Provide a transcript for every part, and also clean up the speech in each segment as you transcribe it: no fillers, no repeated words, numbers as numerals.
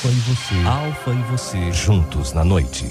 Alfa e você, juntos na noite.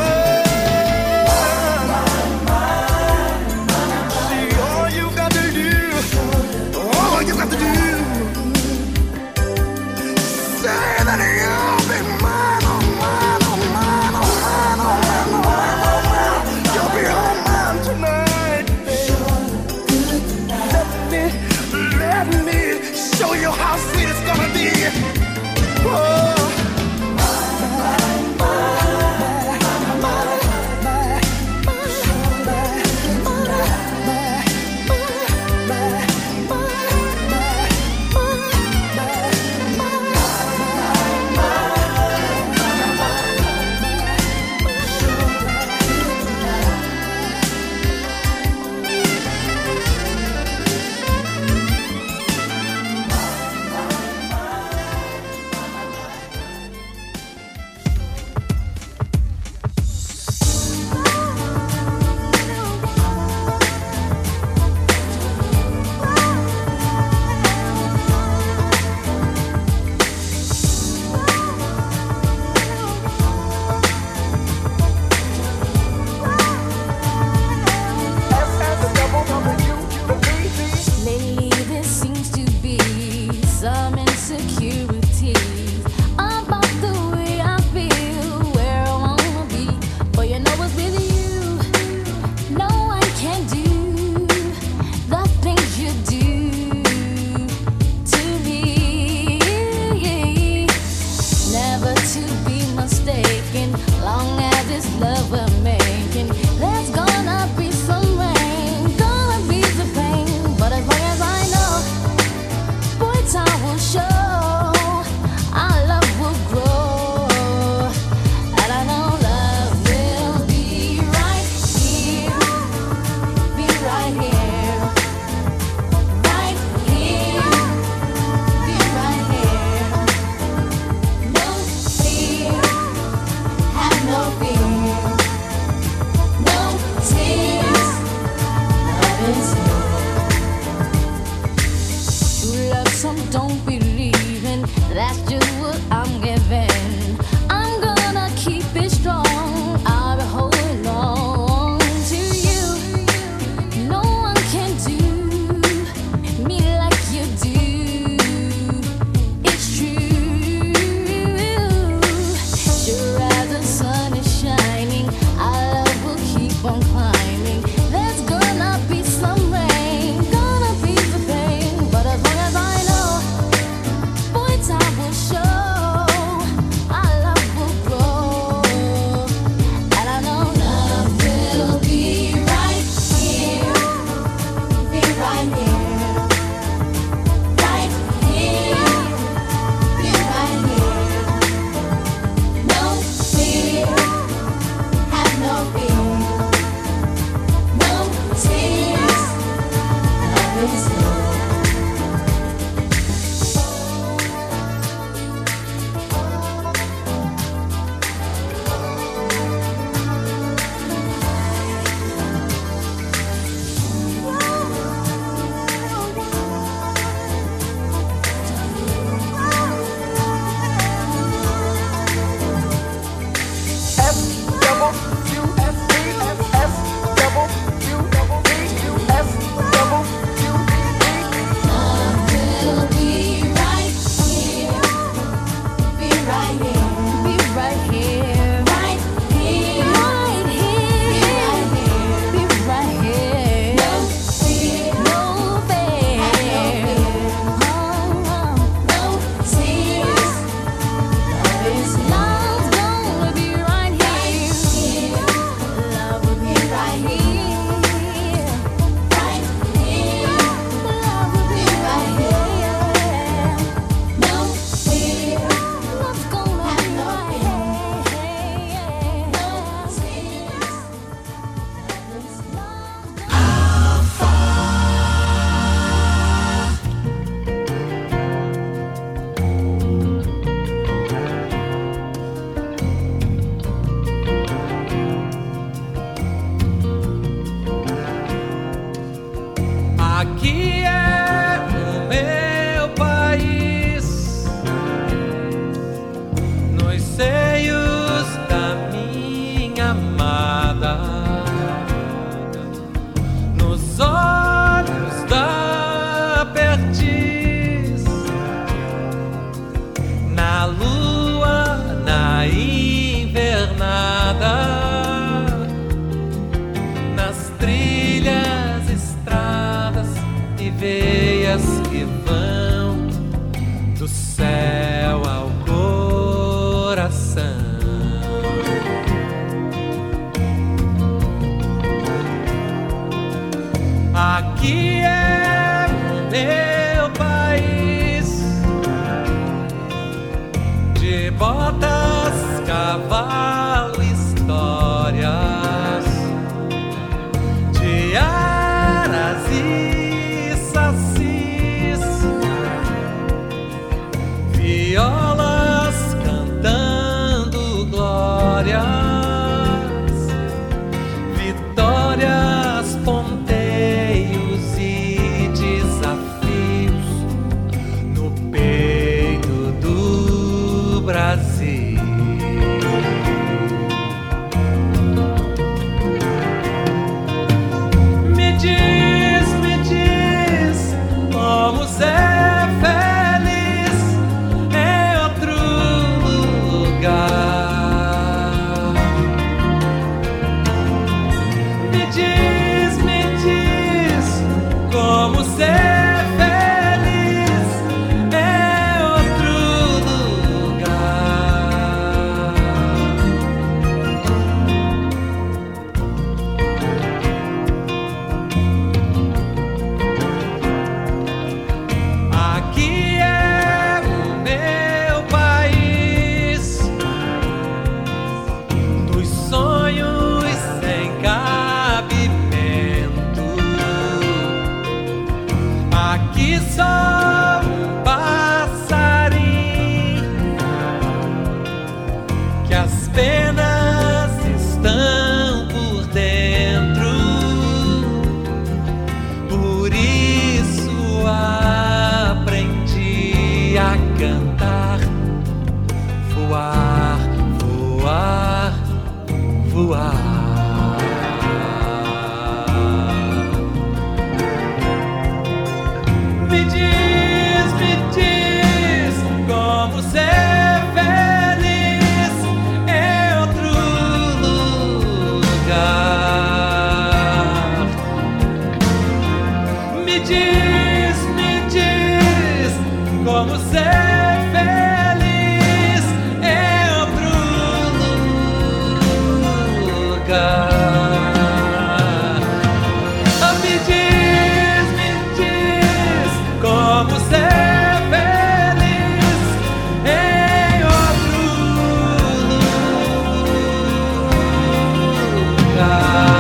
See, all you got to do penas estão por dentro me diz como ser feliz em outro lugar. Me diz como ser feliz em outro lugar.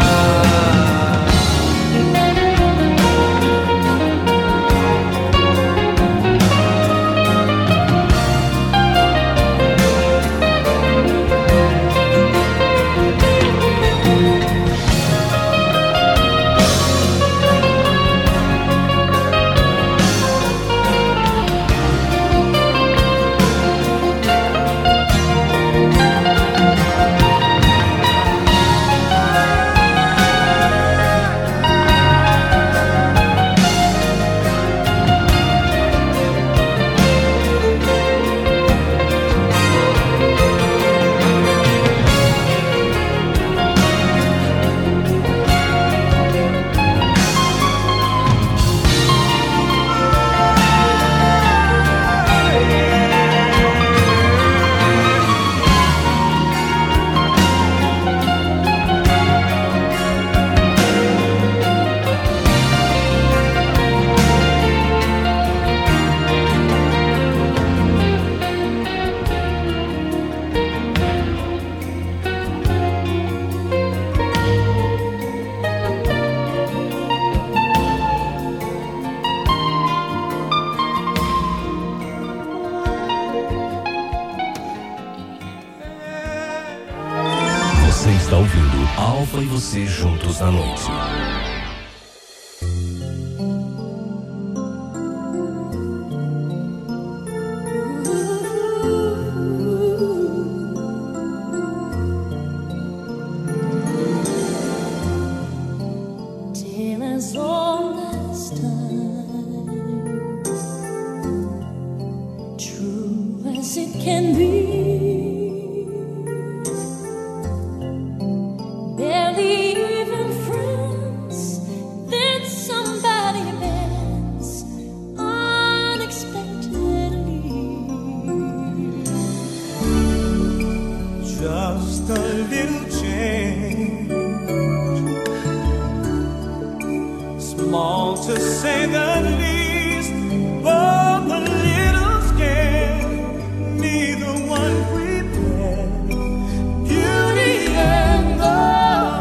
Você está ouvindo Alfa e você juntos na noite. Till as old as time, true as it can be. Just a little change, small to say the least, but a little scared, neither one prepared. Beauty and the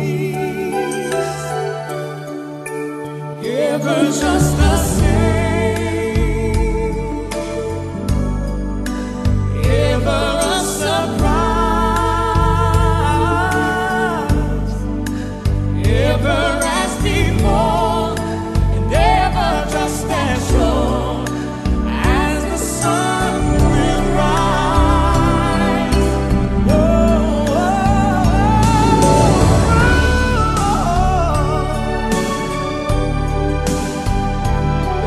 Beast, ever just the same, ever a surprise. Ever as before, and ever just as sure as the sun will rise. Oh, oh,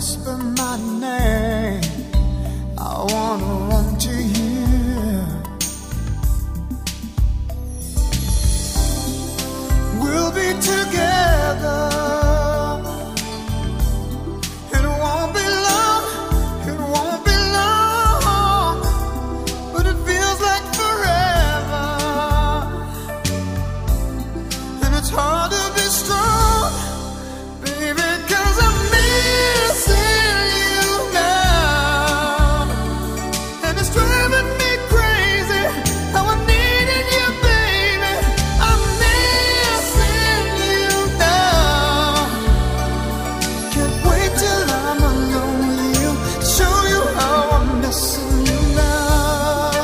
whisper my name, I wanna run to you. We'll be together. It won't be long, it won't be long, but it feels like forever. And it's hard to be strong, baby, 'cause I'm missing you now. And it's driving me crazy how I'm needing you, baby. I'm missing you now. Can't wait till I'm alone with you to show you how I'm missing you now.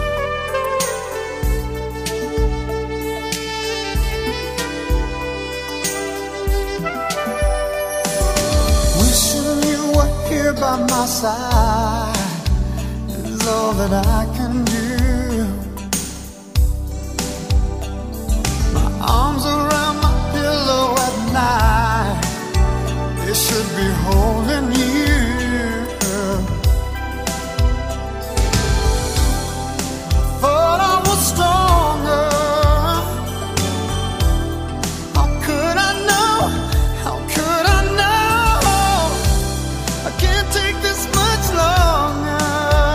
Wishing you were here by my side is all that I can do. My arms around my pillow at night, they should be holding you. Thought I was stronger. How could I know? How could I know? I can't take this much longer.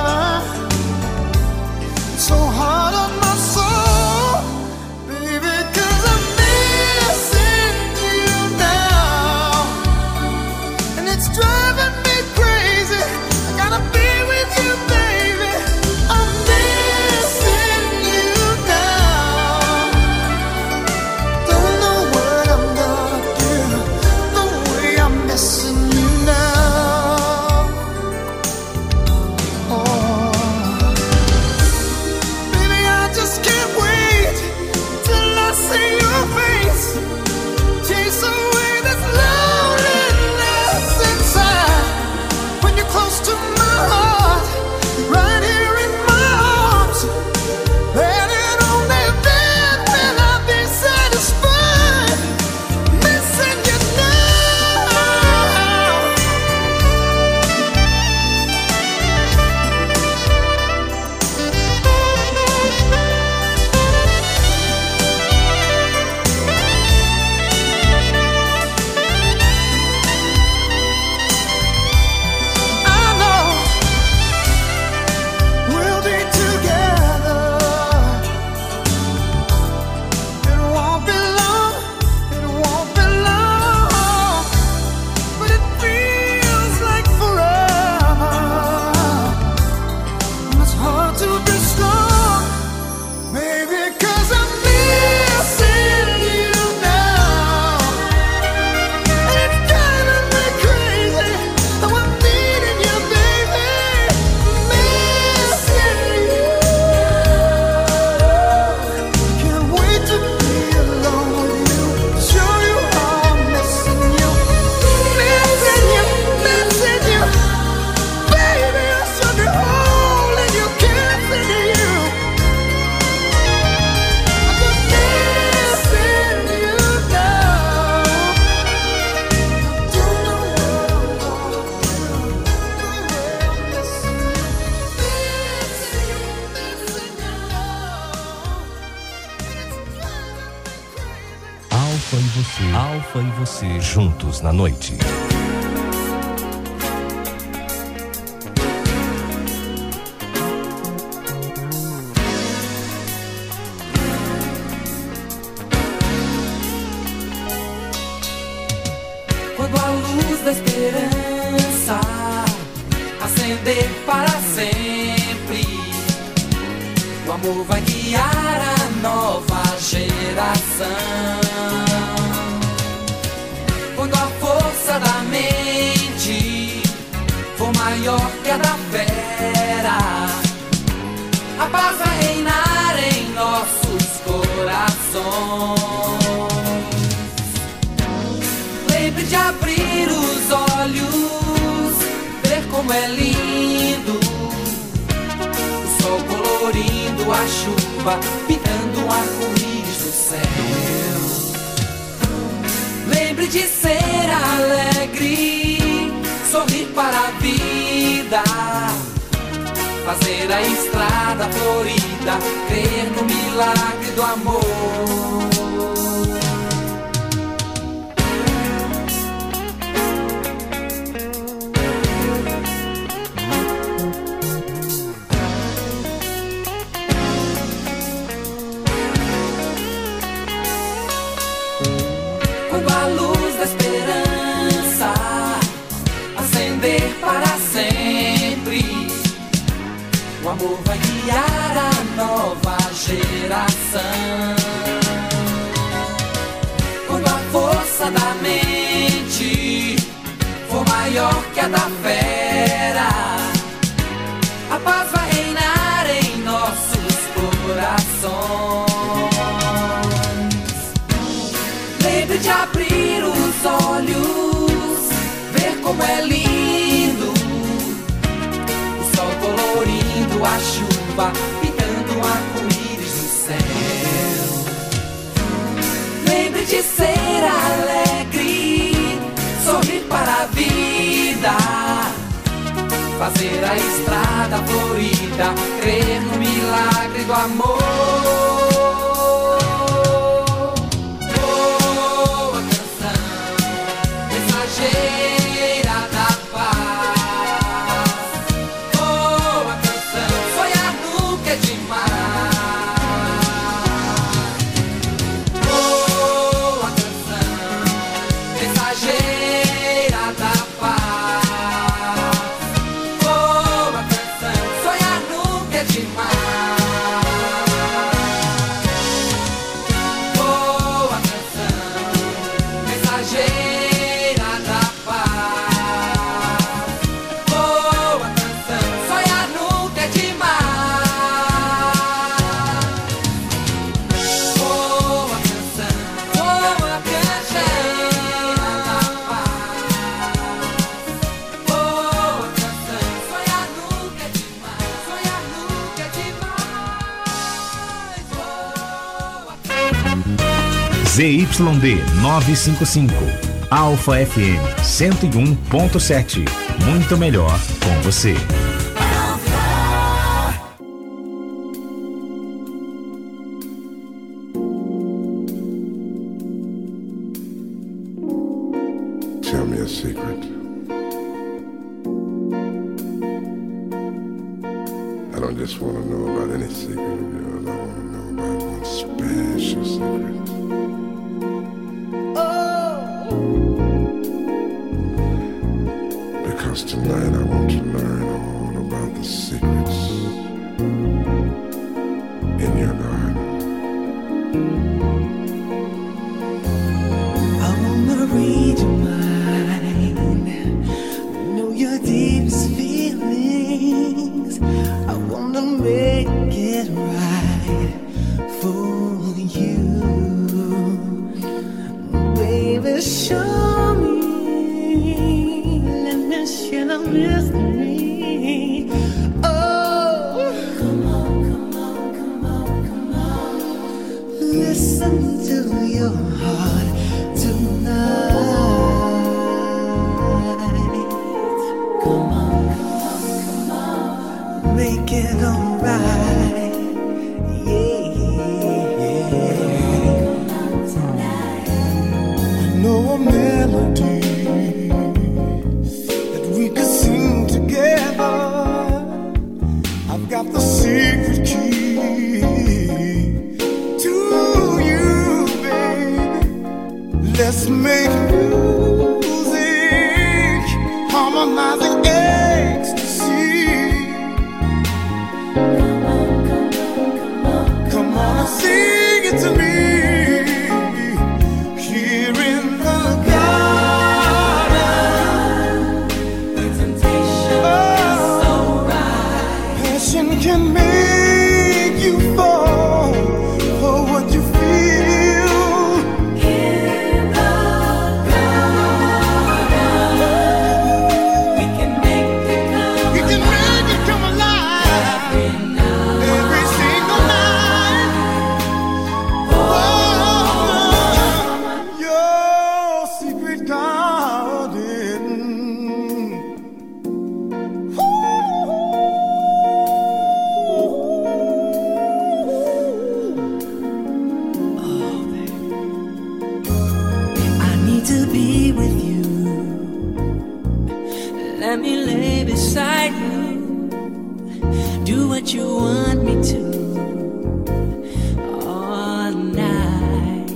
It's so hard on my soul, baby, 'cause I'm missing you now. And it's driving me crazy. I gotta be with you, baby. I'm missing you now. Don't know what I'm gonna do, the way I'm missing you now. Oh, baby, I just can't wait till I see your face. Chase away this loneliness inside. When you're close to my heart, right here in my arms, let it only then will I be satisfied. Missing you now. I know we'll be together. It won't be long, it won't be long, but it feels like forever. And it's hard to be strong, baby, 'cause I'm missing you now. And it's driving me crazy how I'm needing you, baby. Missing you. Can't wait to be alone with you, show you how I'm missing you. Missing you, missing you. Baby, I should be holding you, kissing you. I'm just missing you now. Don't know what I'm gonna do, the way I'm missing you. Missing you, missing you now. And it's driving me crazy. Alfa e você juntos na noite. Quando a luz da esperança acender para sempre, o amor vai guiar a nova geração. Quando a força da mente for maior que a da fera, a paz vai reinar em nossos corações. Lembre de abrir os olhos, ver como é lindo o sol colorindo a chuva, pintando um arco-íris no céu. Lembre de ser alegre, sorrir vida, fazer a estrada florida, crer no milagre do amor. Quando a luz da esperança acender para sempre, o amor vai guiar a nova geração. Quando a força da mente for maior que a da fera, a paz vai reinar em nossos corações. Lembre de abrir os olhos, ver como é lindo o sol colorindo a chuva, pintando um arco-íris no céu. Lembre de ser alegre, sorrir para a vida, fazer a estrada florida, crer no milagre do amor. Boa canção, mensageira da paz. Boa canção, sonhar nunca é demais. Boa canção, mensageira da paz. Boa canção, sonhar nunca é demais. Boa canção, mensageira da paz. Boa canção, sonhar nunca é demais. Boa canção, boa canção da paz. Boa canção, sonhar nunca é demais. Sonhar nunca é demais. Boa ZYD 955, Alfa FM 101.7. Muito melhor com você. Tell me a secret. I don't just want to know about any secret of yours. I want to know about one special secret. Because tonight I want to learn all about the secrets in your garden. I wanna read your mind, know your deepest feelings. I wanna make it right for you, baby. Show me, let me share the mystery. Oh, come on, come on, come on, come on. Listen to your heart tonight. Come on, come on, come on. Make it alright. Yeah. I know a melody that we could sing together. I've got the secret key to you, baby. Let's make music, harmonizing ecstasy. Come on and sing it to me. Here in the garden, the temptation is so right. Passion can make you fall for what you feel. In the garden, we can make Let me lay beside you. Do what you want me to all night.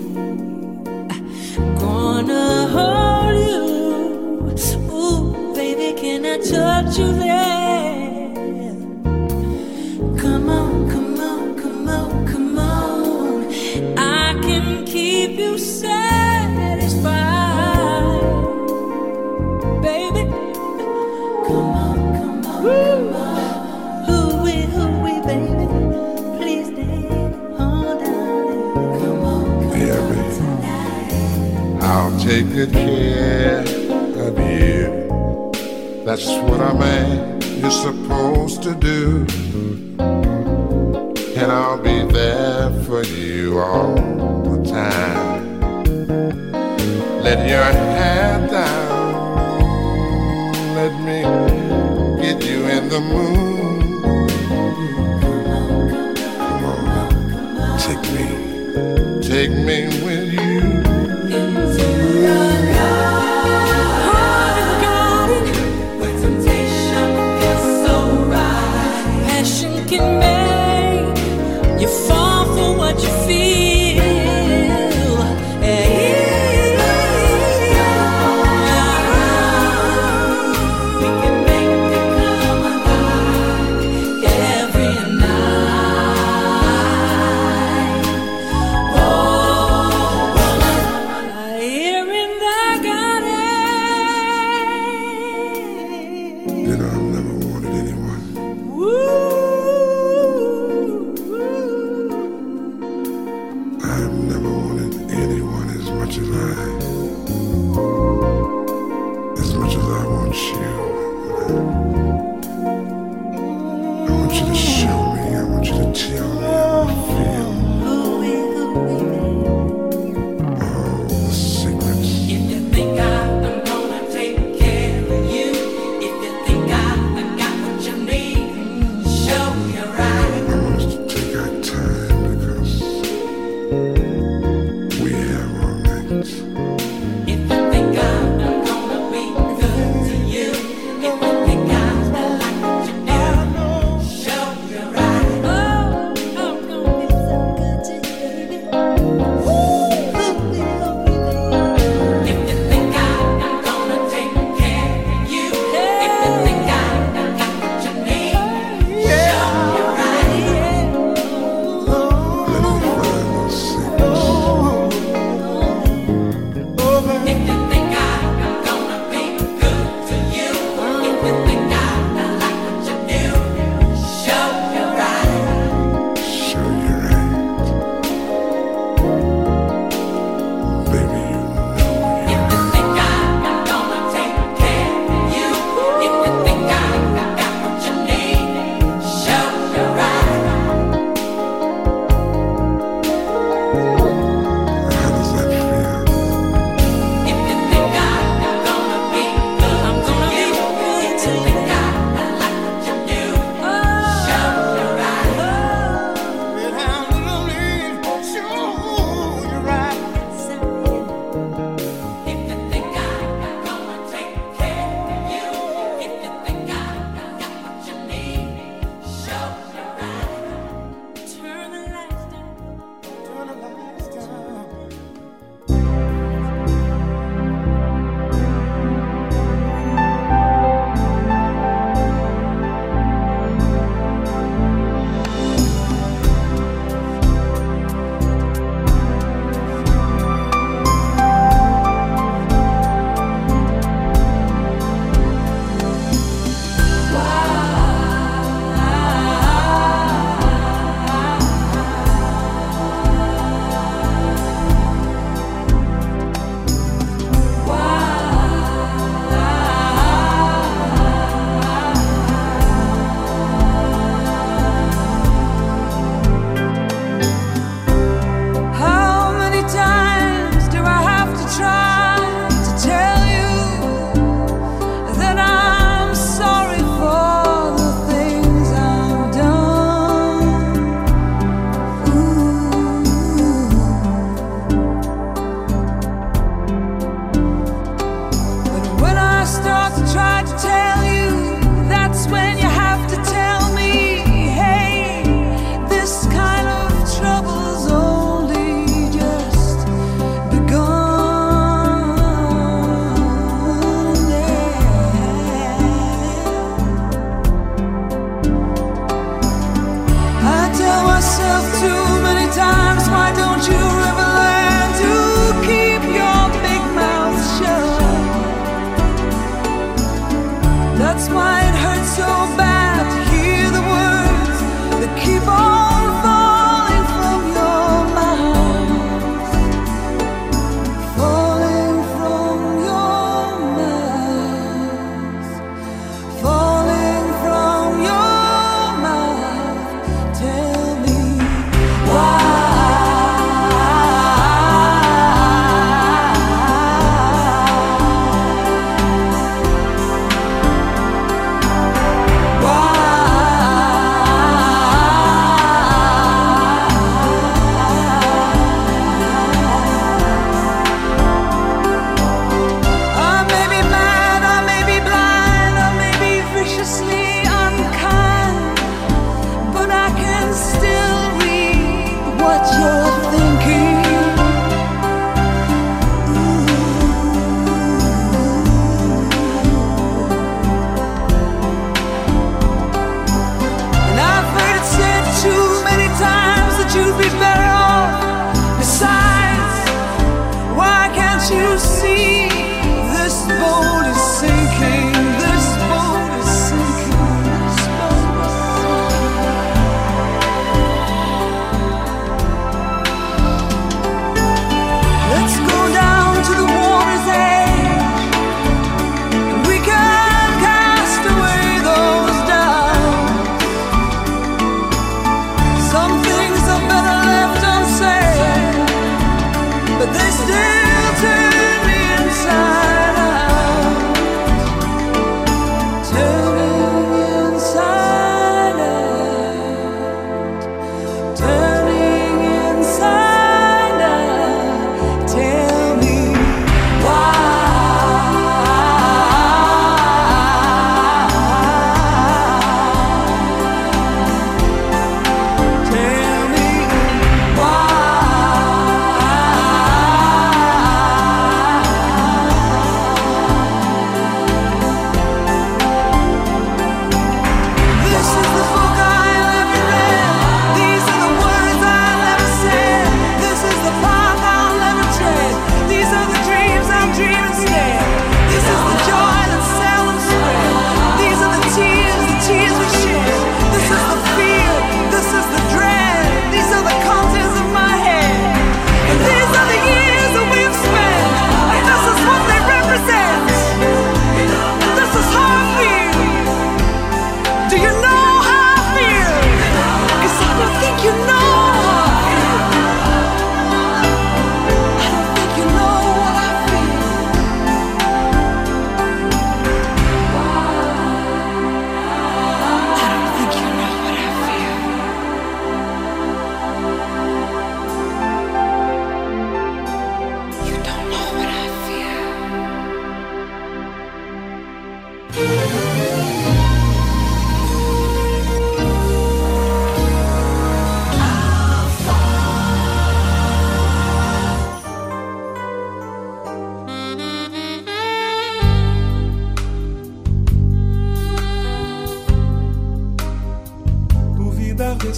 Gonna hold you. Ooh, baby, can I touch you there? Come on, come on, come on, come on. I can keep you satisfied, baby. Come on, come on, come on. Hooey, baby. Please stay on down. Come on, come Yeah, on baby. tonight. I'll take good care of you. That's what a man is supposed to do. And I'll be there for you all the time. Let your hair down. Let me get you in the mood. Come on, take me with you. Into your garden, where temptation feels so right. Passion can make you fall for what you feel. We can make it come alive every night. Oh, here in the garden. You know, I've never wanted anyone. I've never wanted anyone as much as I want you. I want you to show me, I want you to tell me how I feel. All the secrets. If you think I'm gonna take care of you, if you think I got what you need, show me right. I want us to take our time because we have all night. If you think I'm gonna be good to you, if you think I like what you do, show me right. Oh, I'm gonna be so good to you, baby. If you think I'm gonna take care of you, if you think I got what you need, show me right. Let me find those secrets. If you think I'm gonna be good to you, if you think I like what you do, show me right. Show you right. Baby, you know If you you think I'm gonna take care of you, if you think I got what you need, show me right. How does that feel? If you think I'm gonna be good to you, if you think I like what you do, show me right. And how lonely, show you right. If you think I'm gonna take care of you, if you think I got what you need, show me right. Turn the lights down. Turn the lights down. How many times do I have to try to tell you that I'm sorry for the things I've done? But when I start to try to tell you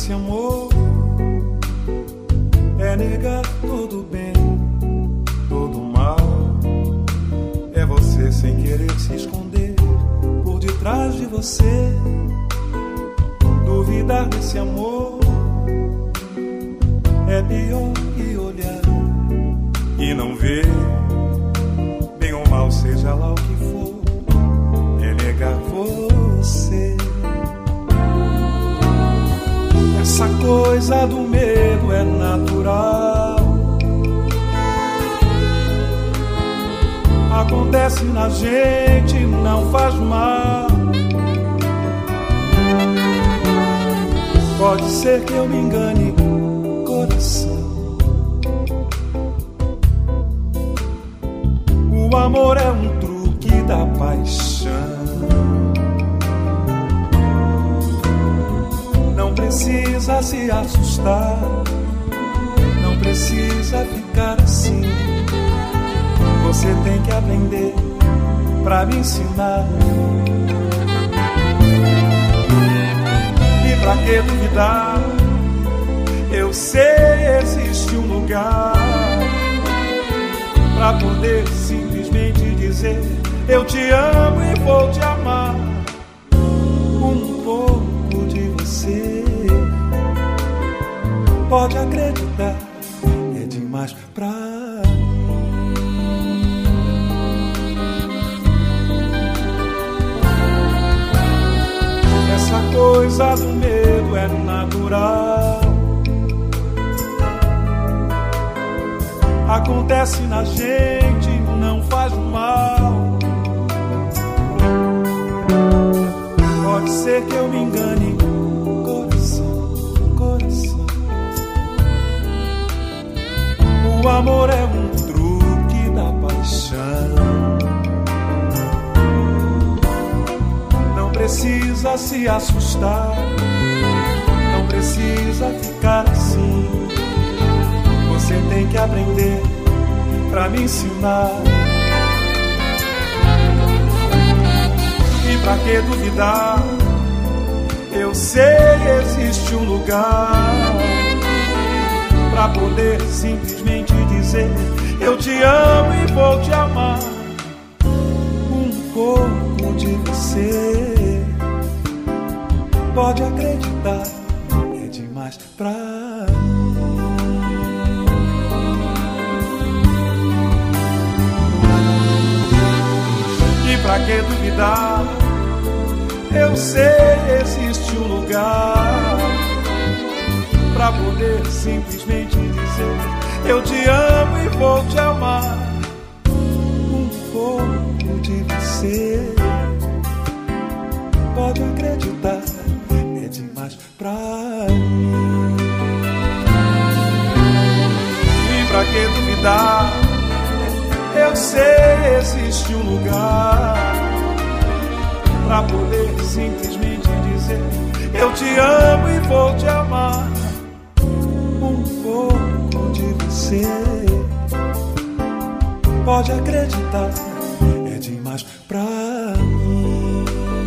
desse amor é negar todo bem, todo mal. É você sem querer se esconder por detrás de você. Duvidar desse amor é pior que olhar e não ver. Bem ou mal, seja lá o que for, é negar você. Essa coisa do medo é natural, acontece na gente, não faz mal. Pode ser que eu me engane, coração. O amor é um truque da paixão. Não precisa se assustar, não precisa ficar assim. Você tem que aprender pra me ensinar. E pra que duvidar? Eu sei, existe um lugar pra poder simplesmente dizer: eu te amo e vou te amar. Um pouco de você, pode acreditar, é demais pra mim. Essa coisa do medo é natural, acontece na gente, não faz mal. Pode ser que eu me engane, coração, coração. O amor é um truque da paixão. Não precisa se assustar, não precisa ficar assim. Você tem que aprender pra me ensinar. E pra que duvidar? Eu sei, existe um lugar pra poder simplesmente dizer: eu te amo e vou te amar. Um pouco de você, pode acreditar, é demais pra mim. E pra que duvidar? Eu sei, existe um lugar pra poder simplesmente dizer: eu te amo e vou te amar. Um pouco de você, pode acreditar, é demais pra mim. E pra que duvidar? Eu sei, existe um lugar pra poder simplesmente dizer: eu te amo e vou te amar. Um pouco de você, pode acreditar, é demais pra mim.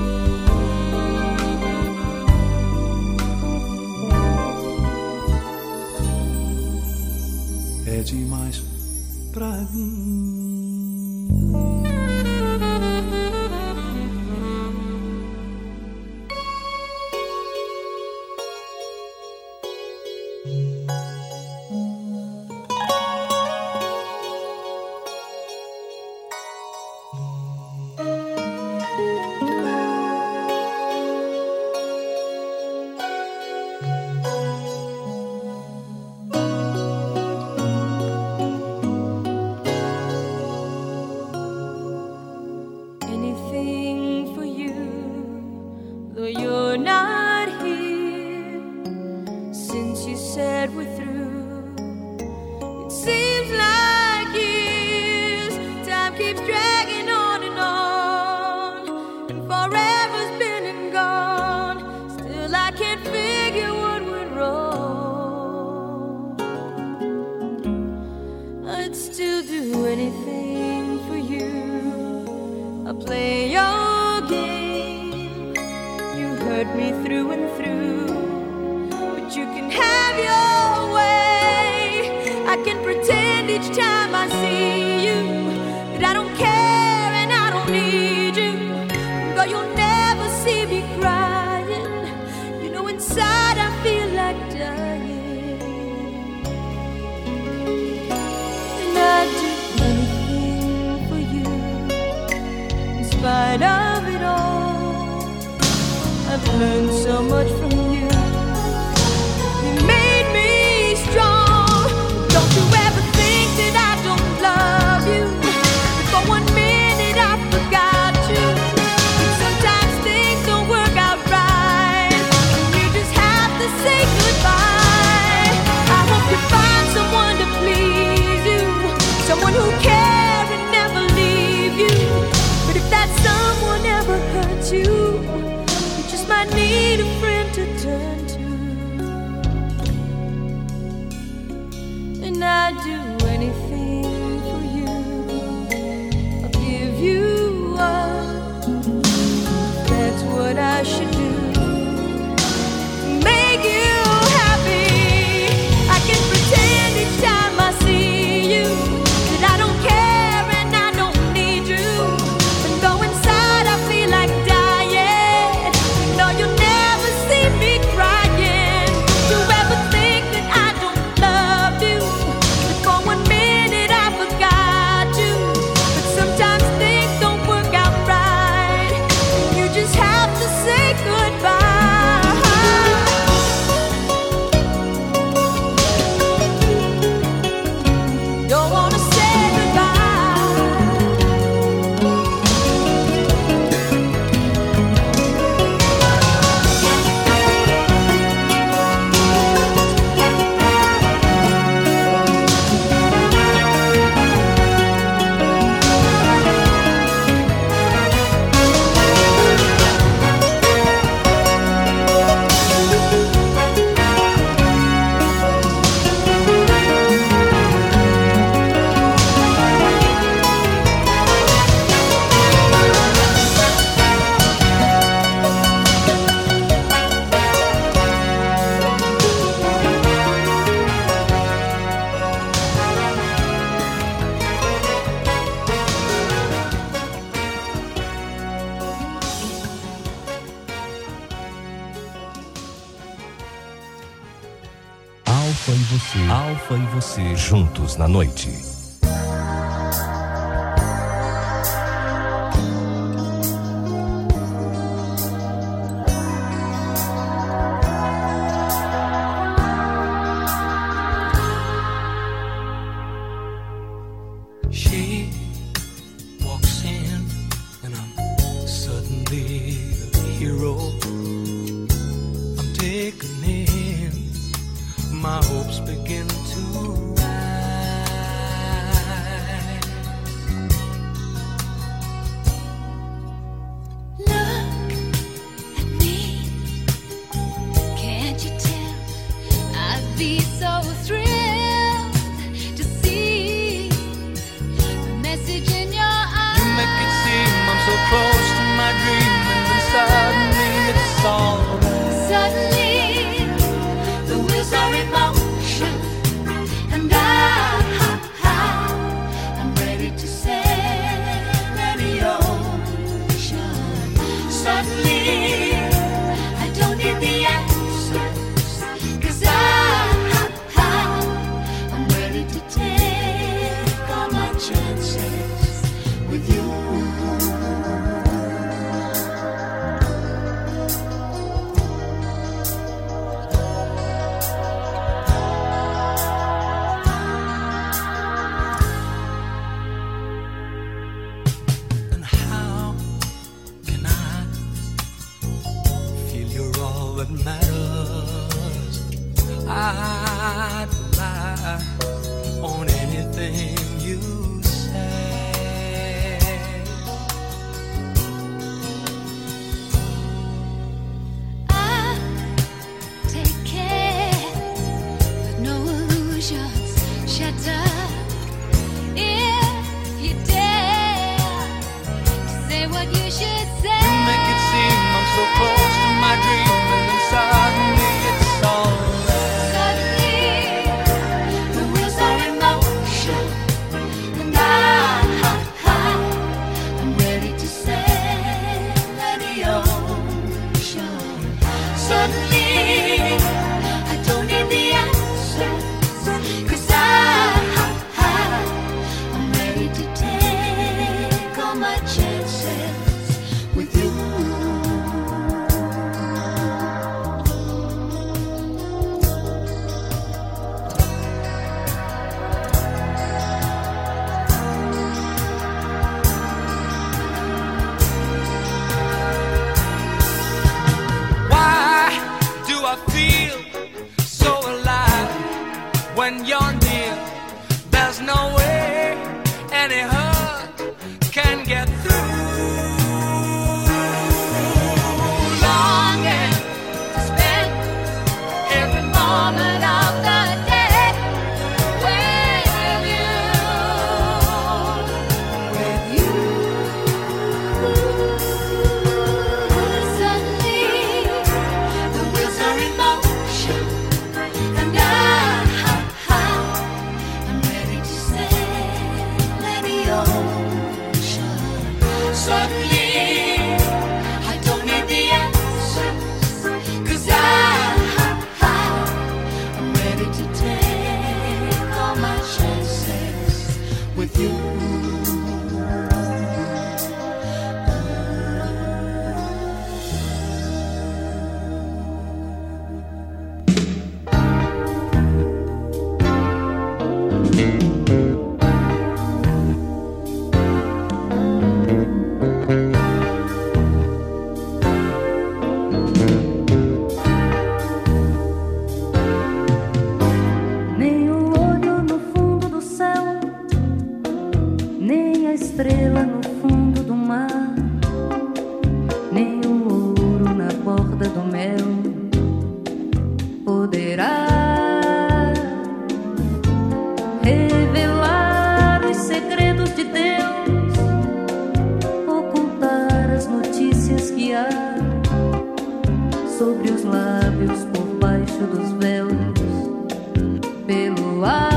É demais pra mim. Play your game. You hurt me through and through, but but you can have your way. I can pretend each time I see you that I don't care and I don't need you. Girl, you'll never see me crying. You know inside I feel like dying. And I'd do anything for you. In spite of it all, I've learned so much from you. You made me strong. Don't you ever think that I don't love you. For 1 minute I forgot you. But sometimes things don't work out right, and you just have to say goodbye. I hope you find someone to please you, someone who cares and never leave you. But if that someone ever hurts you, you just might need a friend to turn to. And I'd do anything for you. I'll give you up. That's what I should do. Make you happy. I can pretend each time I see you that I don't care and I don't need you. And though inside I feel like dying, no, you'll never see me crying. Don't you ever think that I don't love you. But for 1 minute I forgot you. But sometimes things don't work out right, and you just have to say goodbye. Don't wanna say goodbye. Alfa e você juntos na noite. She walks in and I'm suddenly a hero. I'm taken in, my hopes begin to rise. Look at me, can't you tell? I'd be so thrilled to see the message in your eyes. You make it seem I'm so close to my dream, and then suddenly it's all right. Suddenly, the wheels are in motion, and I'm ready to sail any ocean. Suddenly, I don't need the answers, 'cause I'm ready to take all my chances with you. And how can I feel you're all that matters? I'd rely on anything you say. I take care that no illusions shatter. If you dare to say what you should say, You make it seem I'm so close to my dream, and then suddenly my chances with you. When you're near, there's no way any hurt can get through. Longing to spend every moment of the day with you. Suddenly, the wheels are in motion, and suddenly, I don't need the answers, 'cause I'm ready to take all my chances with you. Estrela no fundo do mar, nem o ouro na borda do mel poderá revelar os segredos de Deus, ocultar as notícias que há sobre os lábios por baixo dos véus, pelo ar.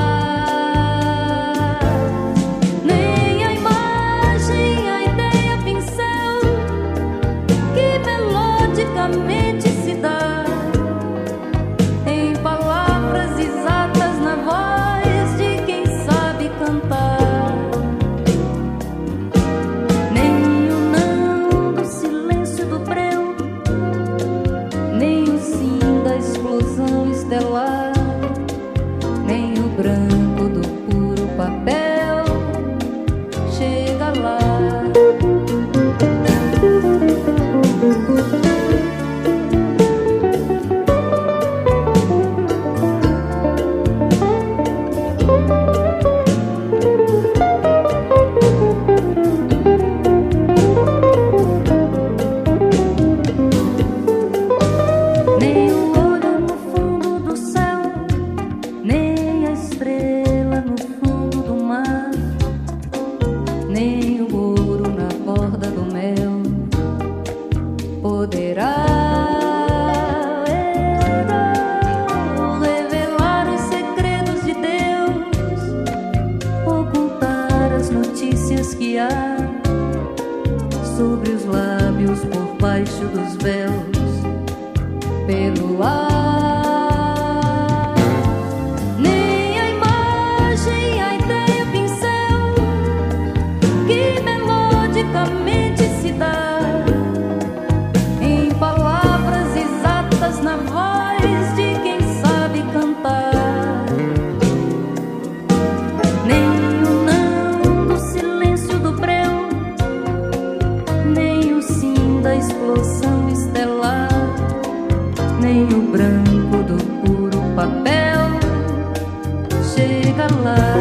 Se dá em palavras exatas na voz de quem sabe cantar. Nem o não do silêncio do breu, nem o sim da explosão estelar, nem o branco do puro papel chega lá. Que há sobre os lábios por baixo dos véus, pelo ar. Nem a imagem, a ideia, pincel que melodicamente se dá em palavras exatas na voz de quem sabe cantar. Explosão estelar, nem o branco do puro papel chega lá.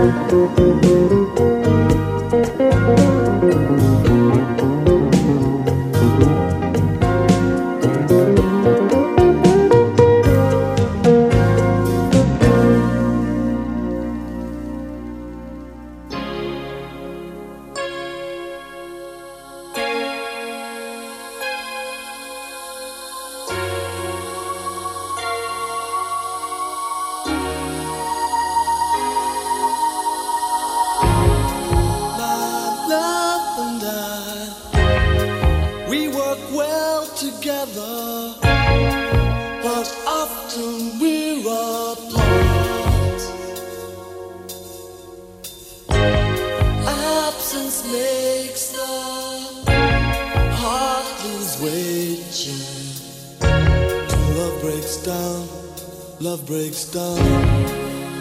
together, but often we're apart. Absence makes the waiting till love breaks down, love breaks down.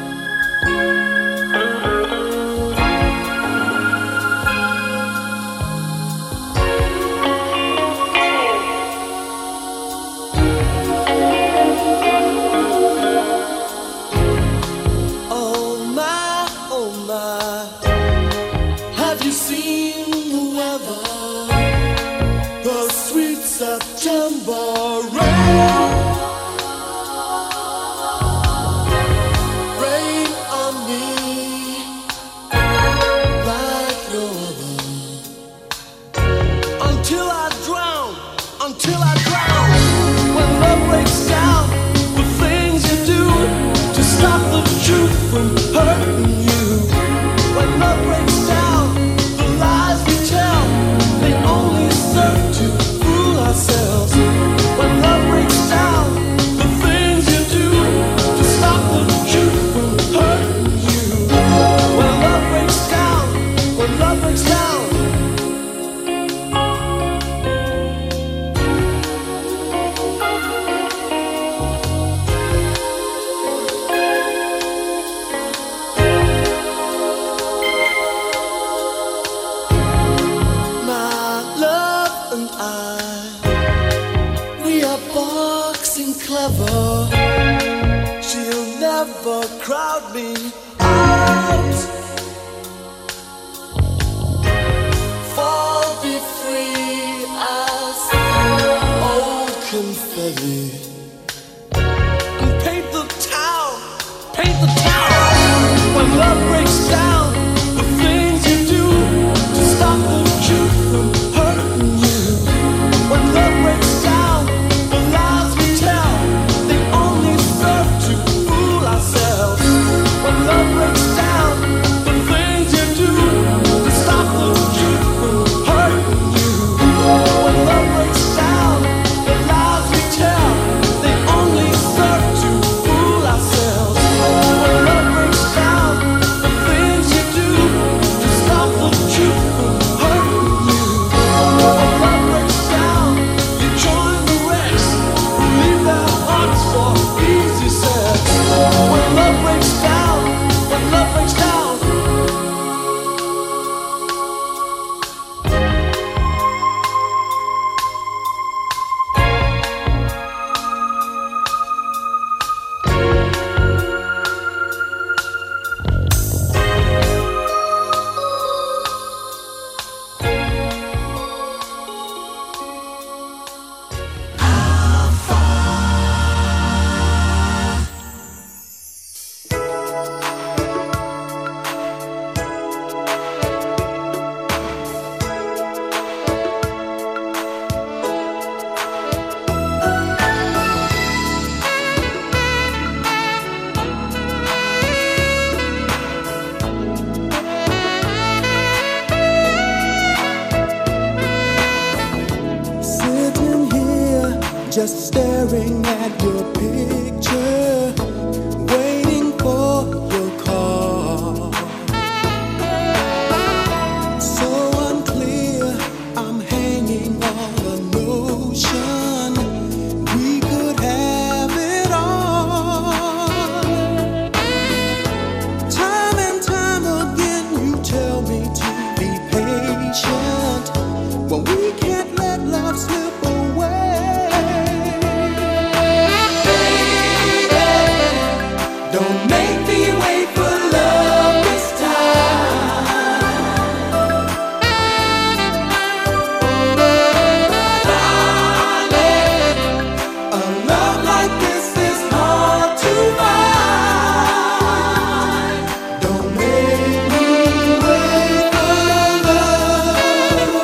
Just staring at your picture, waiting for your call. So unclear, I'm hanging on a notion we could have it all. Time and time again you tell me to be patient when we can't let love slip away. Don't make me wait for love this time. Darling, a love like this is hard to find. Don't make me wait for love.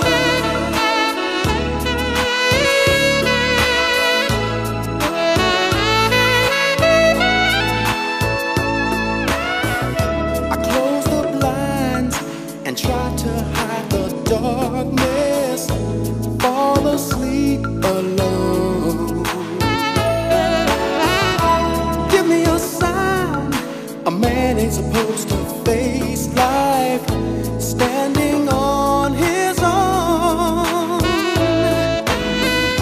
I close the blinds and try to hide the darkness, fall asleep alone. Give me a sign, a man ain't supposed to face life standing on his own.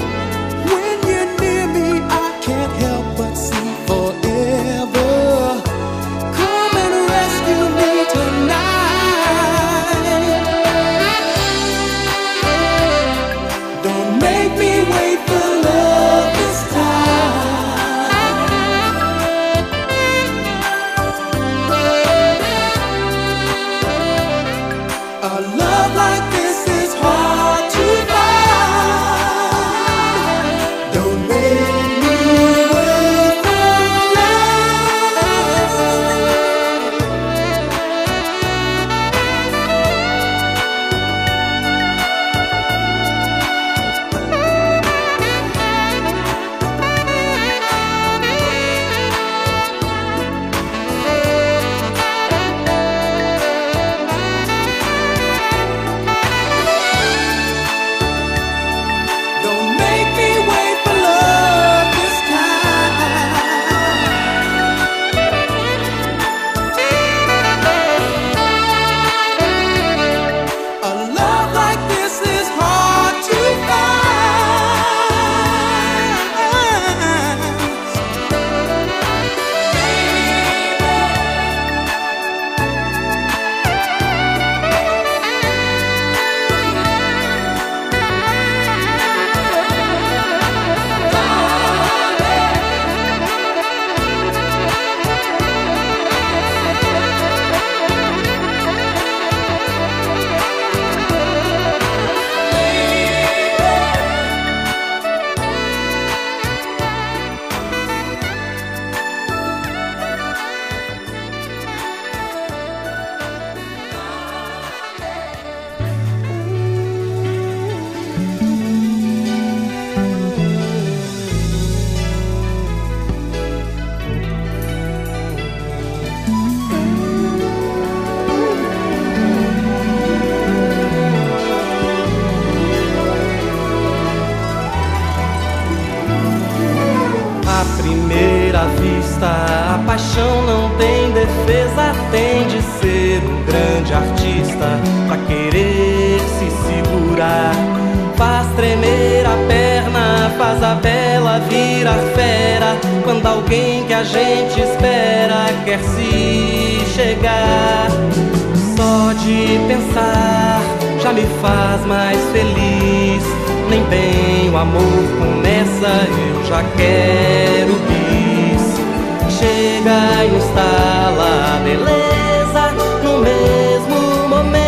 vista, a paixão não tem defesa. Tem de ser um grande artista pra querer se segurar. Faz tremer a perna, faz a bela virar fera, quando alguém que a gente espera quer se chegar. Só de pensar já me faz mais feliz. Nem bem o amor começa, eu já quero bis. Chega e instala a beleza no mesmo momento.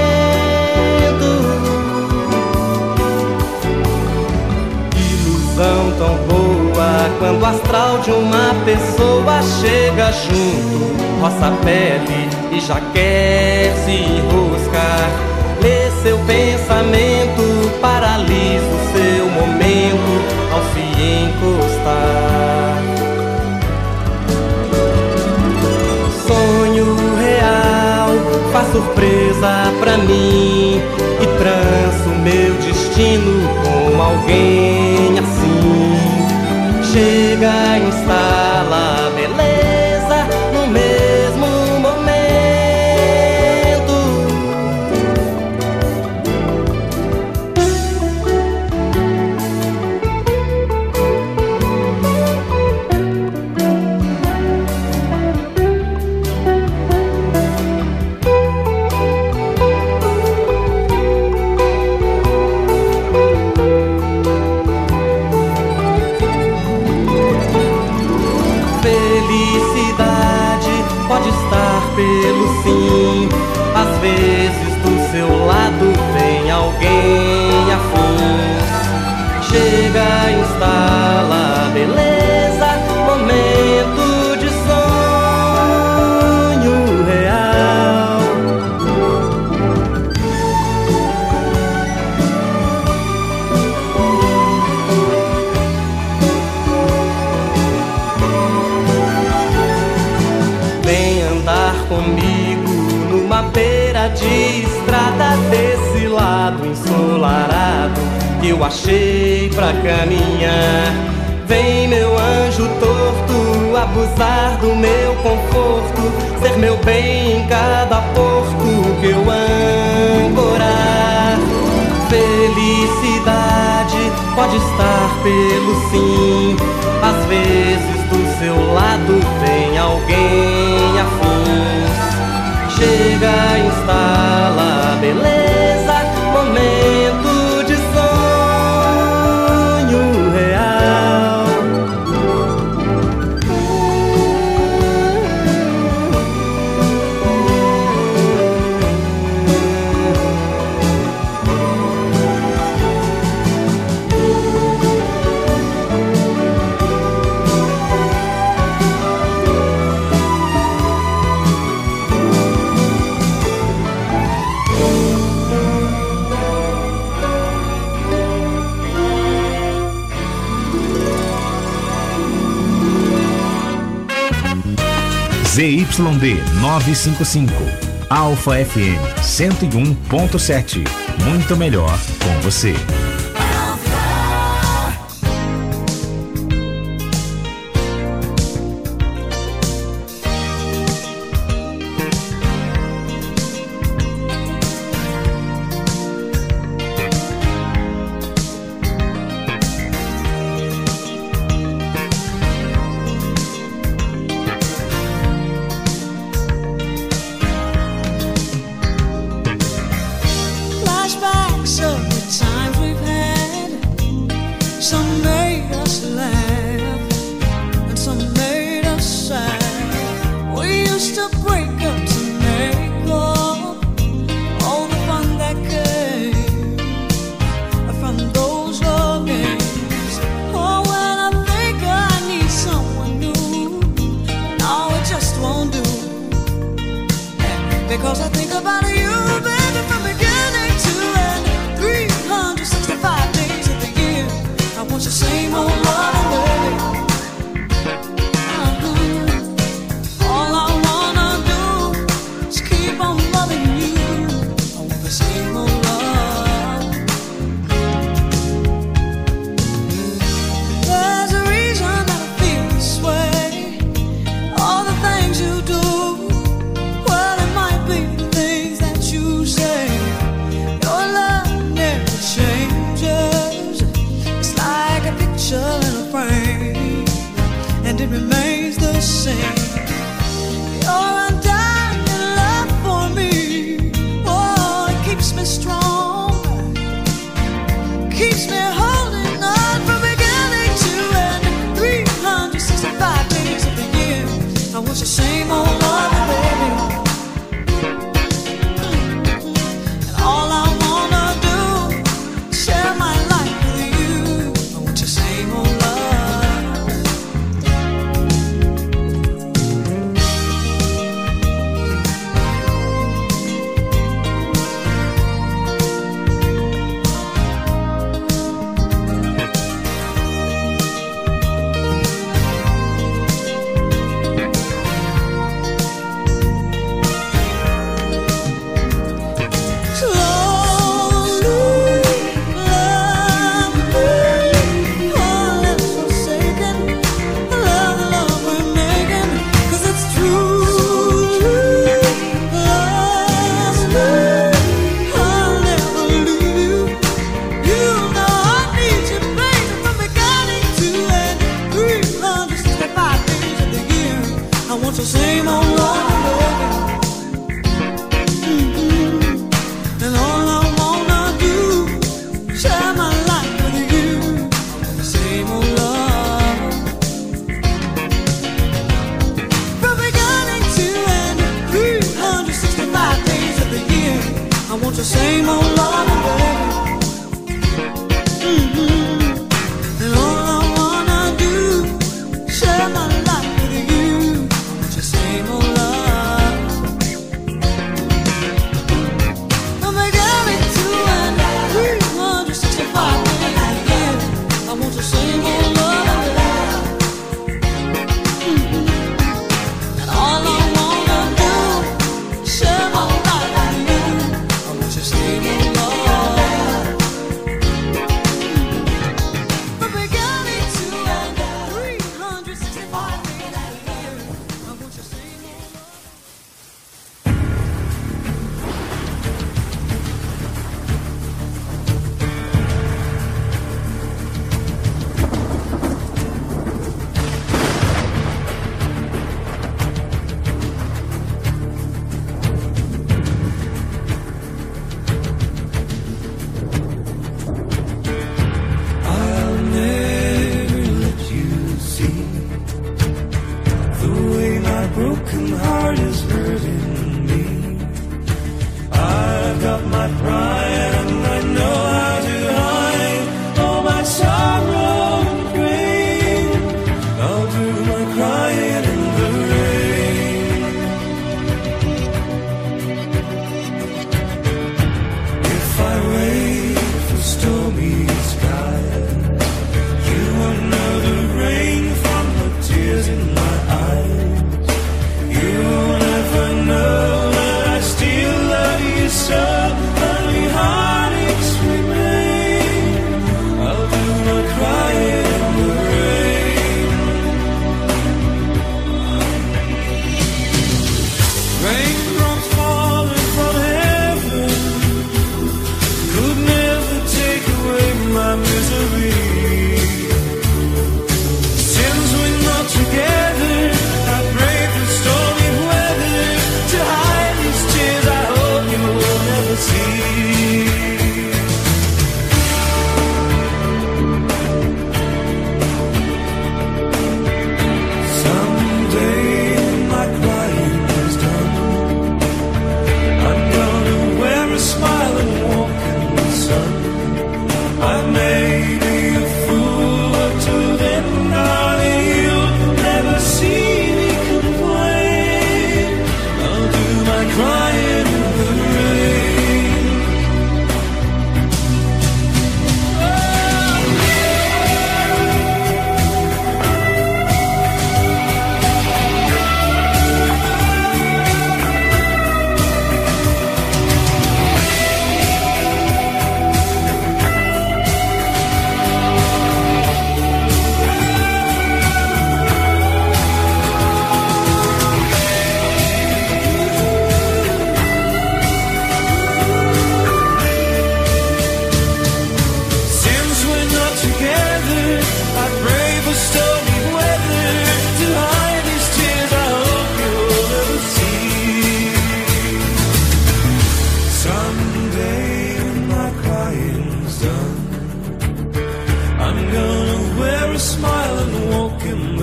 Ilusão tão boa quando o astral de uma pessoa chega junto, roça a pele e já quer se enroscar. Lê seu pensamento, paralisa o seu momento ao se encostar. Sonho real, faz surpresa pra mim e tranço meu destino com alguém assim. Chega e instala a beleza no mesmo momento. Pode estar pelo sim. Às vezes do seu lado vem alguém afim. Chega e instala a beleza, momento de sonho real. Vem andar comigo numa beira de estrada, desse lado ensolarado que eu achei pra caminhar. Vem, meu anjo torto, abusar do meu conforto, ser meu bem em cada porto que eu ancorar. Felicidade pode estar pelo sim. Às vezes do seu lado vem alguém afim. Chega e instala a beleza, momento de sonho real. ZYD 955, Alfa FM 101.7. Muito melhor com você. Flashbacks of the times we've had. keeps me holding on from beginning to end. 365 days of the year, I want the same old love, baby. And all I wanna do is share my life with you. I want your same old love.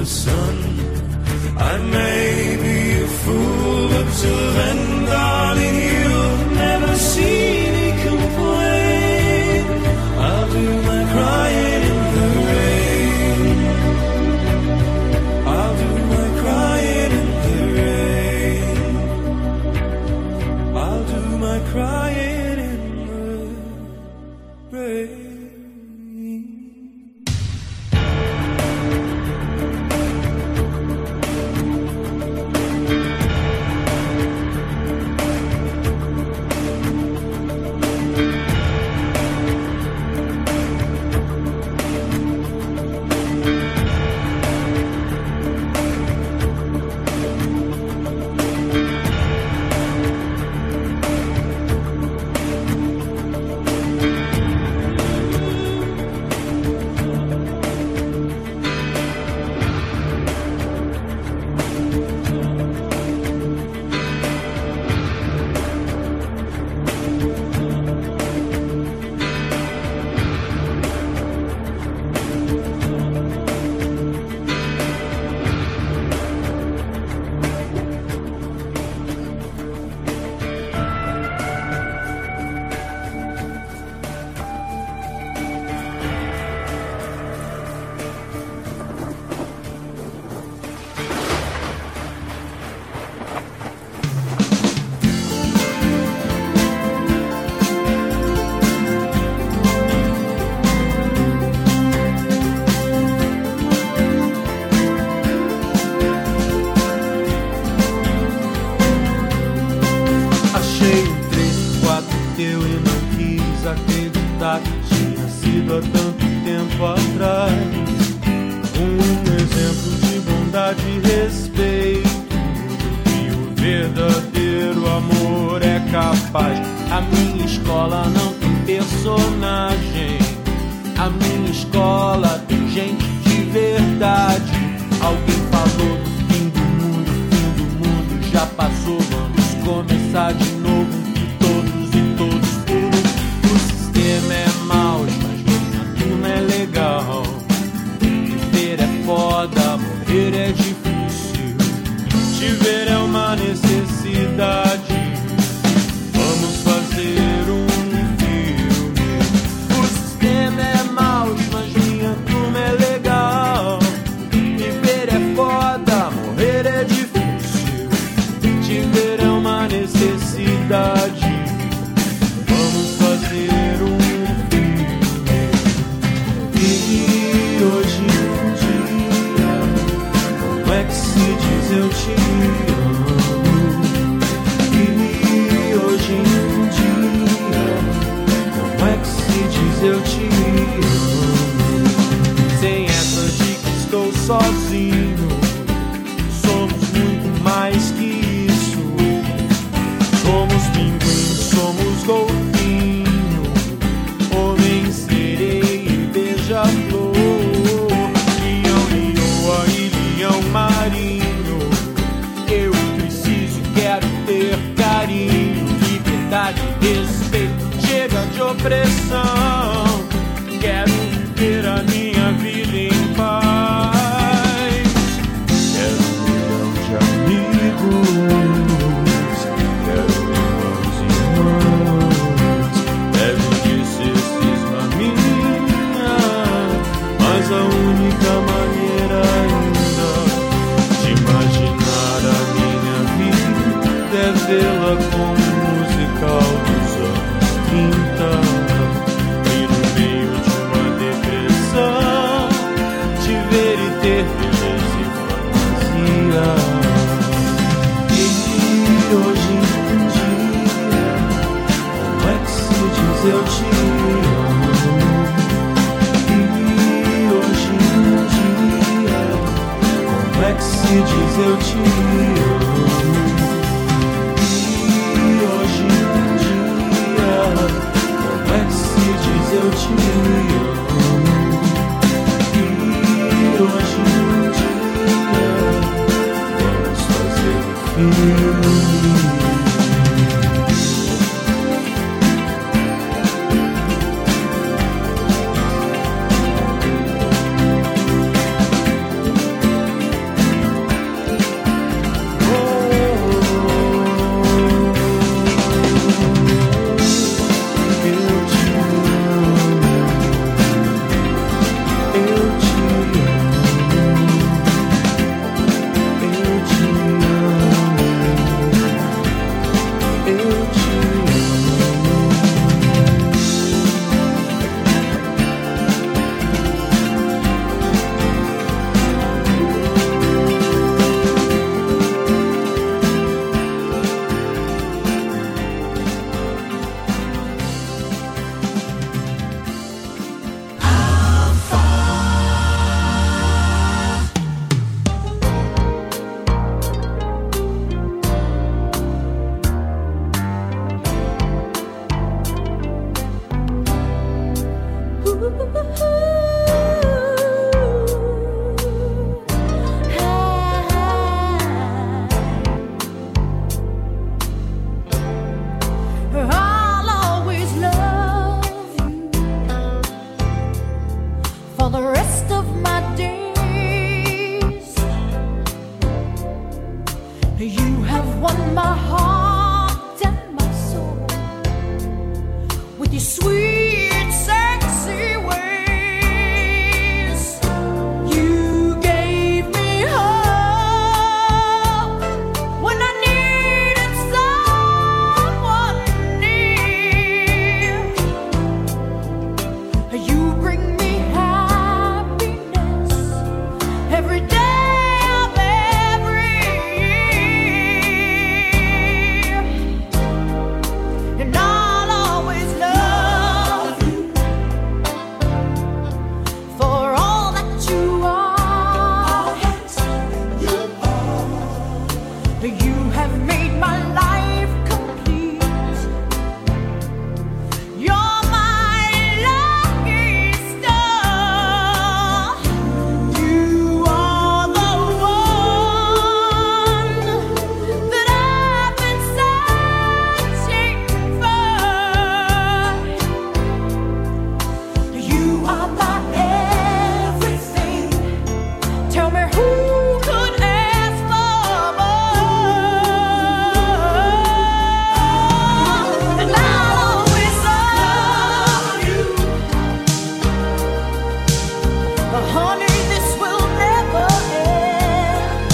sun. I may be a fool, but till then, darling, you'll never see me complain. I'll do my crying in the rain. I'll do my crying in the rain. I'll do my crying in the rain. I'll always love you for the rest of my days. You have won my heart and my soul with your sweet, sexy ways. You gave me hope when I needed someone near. You bring me happiness every day of every year. And I'll always love you for all that you are. You have made my life complete. You're my lucky star. You are the one that I've been searching for. You are my everything. Tell me who could ask for more? And I'll always love you. Honey, this will never end.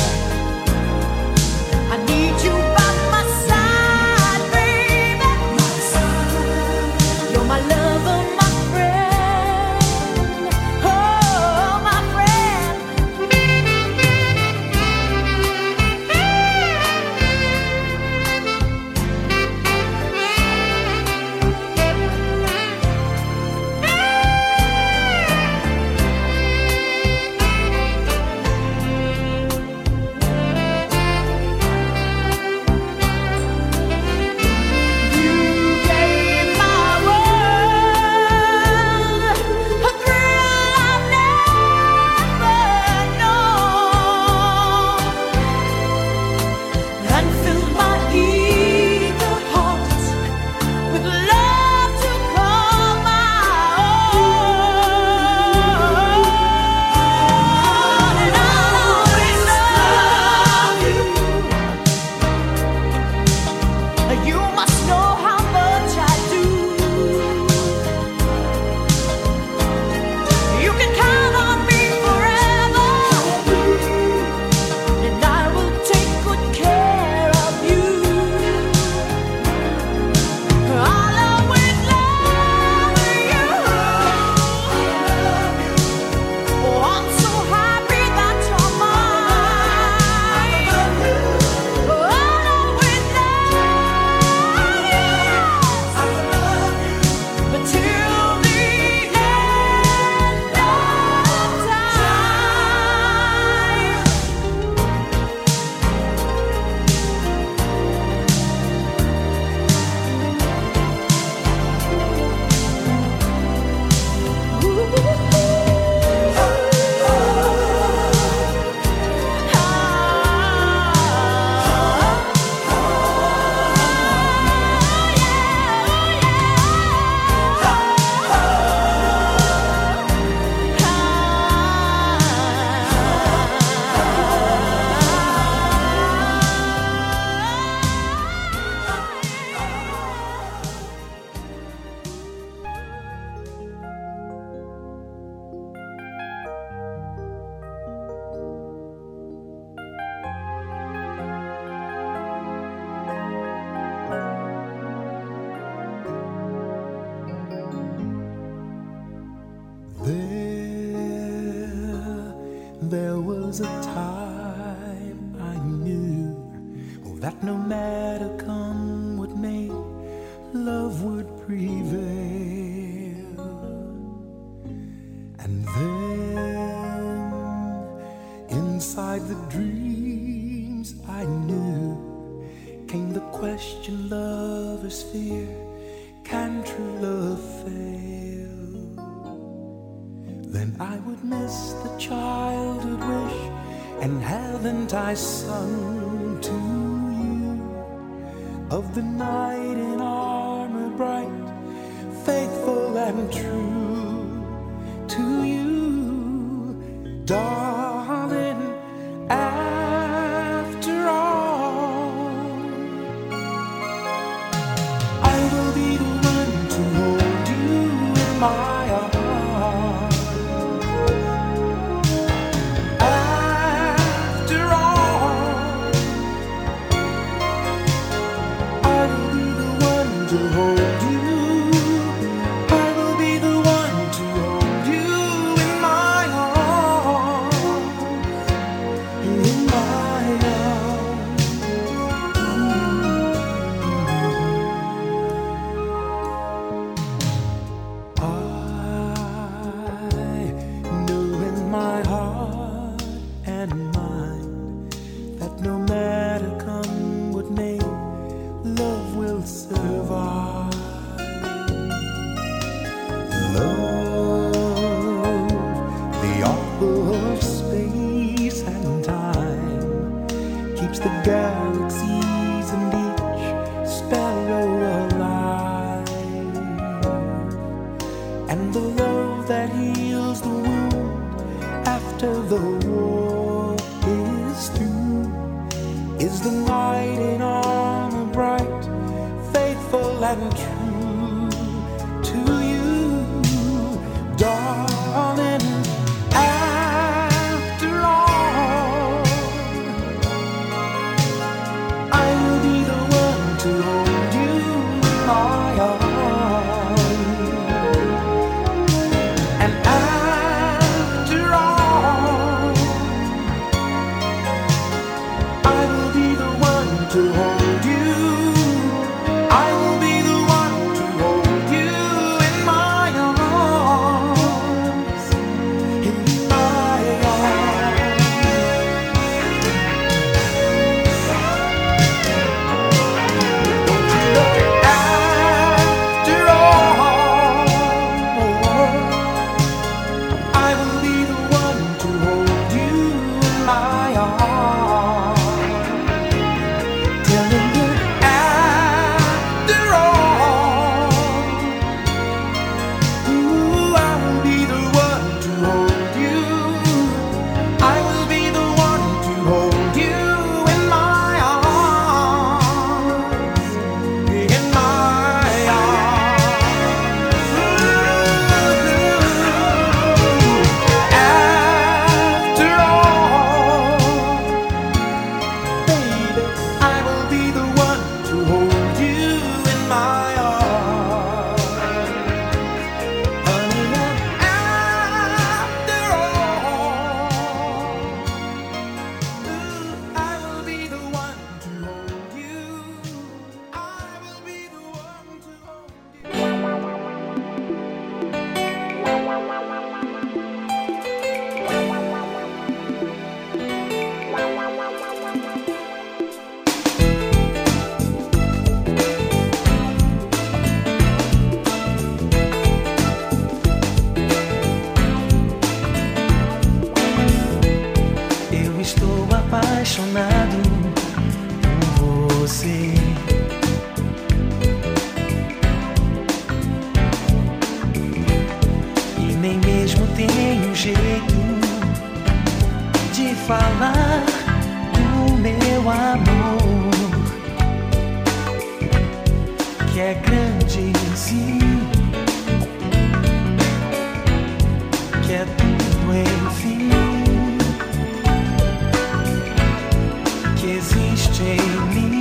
I need you by my side, baby. You're my lover, my friend. Oh, my friend. You gave my world a thrill I've never known, and filled my eager heart with love to call my own. And I'll always love you. You must know how much I do. You can count on me forever, and I will take good care of you. I'll always love you. Oh, I'm so happy that you're mine. Oh, I'll always love you. But till the end of There was a time I knew that no matter come what may, love would prevail. And then inside the dreams I knew came the question lovers fear, can true love fail? then I would miss the childhood wish. And haven't I sung to you of the knight in armor bright, faithful and true to you, darling, after all. I will be the one to hold you in my arms. To hold you, I will be the one to hold you in my arms, in my arms. I know in my heart and mind that no matter come what may, love will survive. Love, the author of space and time, keeps the galaxies and each sparrow alive. And the love that heals the wound after the war is through is the night in armor bright, faithful and true to you, darling, after all. I will be the one to hold you in my arms. And after all, I will be the one to hold you. I will be the one to hold you in my arms, in my arms. Don't you know, after all, I will be the one to hold you in my arms, telling you after all, ooh, I will be the one to hold you. I will be the one to hold you in my arms, in my arms. After all, baby, I will be the one to hold you in my arms. Honey, and after all, I will be the one to hold you. I will be the one to hold Eu estou apaixonado por você. E nem mesmo tenho jeito de falar do meu amor, que é grande, sim, que é tudo enfim, que existe em mim.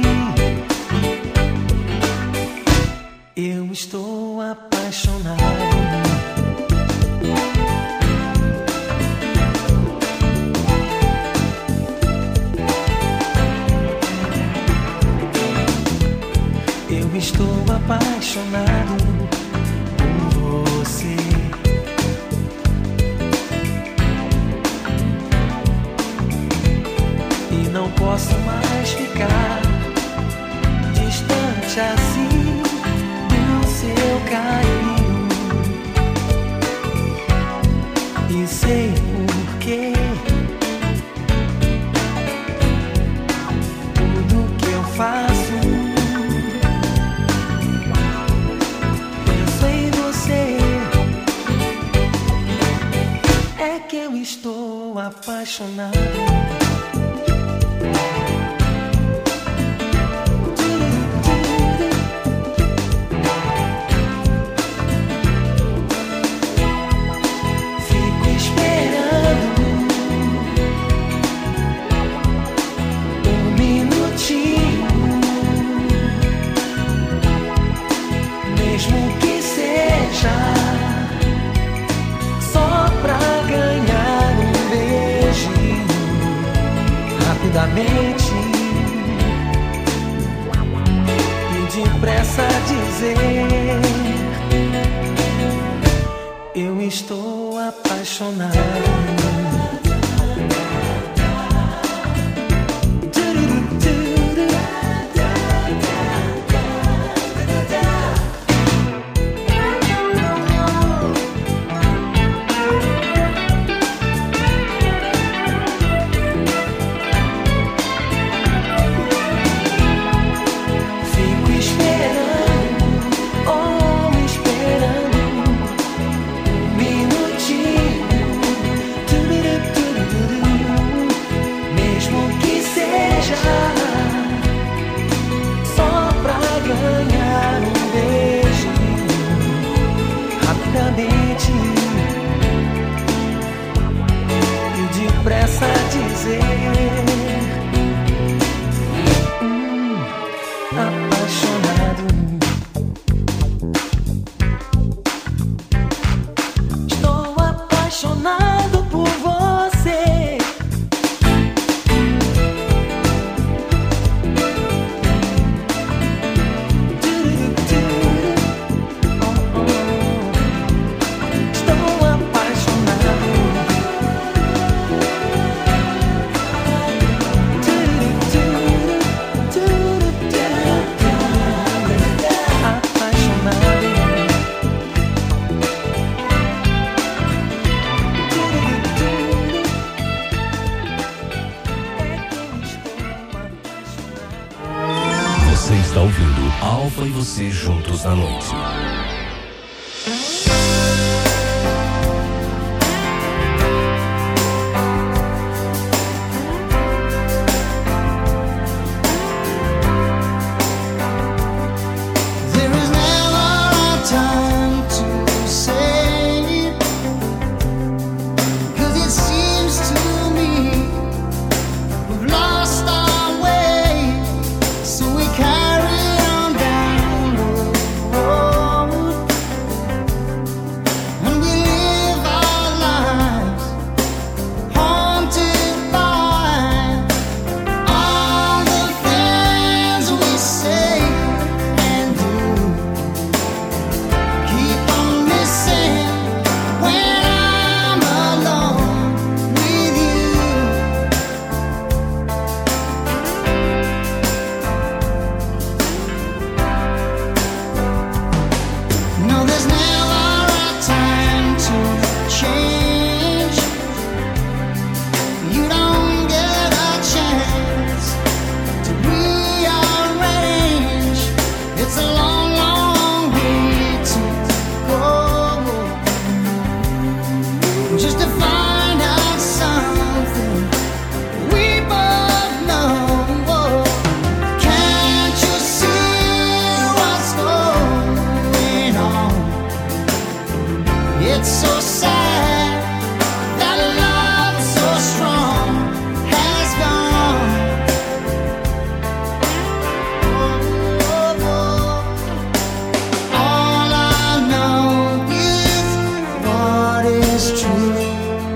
Eu estou apaixonado. Eu estou apaixonado por você. E não posso mais ficar distante assim do seu carinho. e sei porquê. Tudo que eu faço, penso em você. É que eu estou apaixonado. E depressa dizer: eu estou apaixonado. Você está ouvindo Alfa e você juntos na noite. It's true.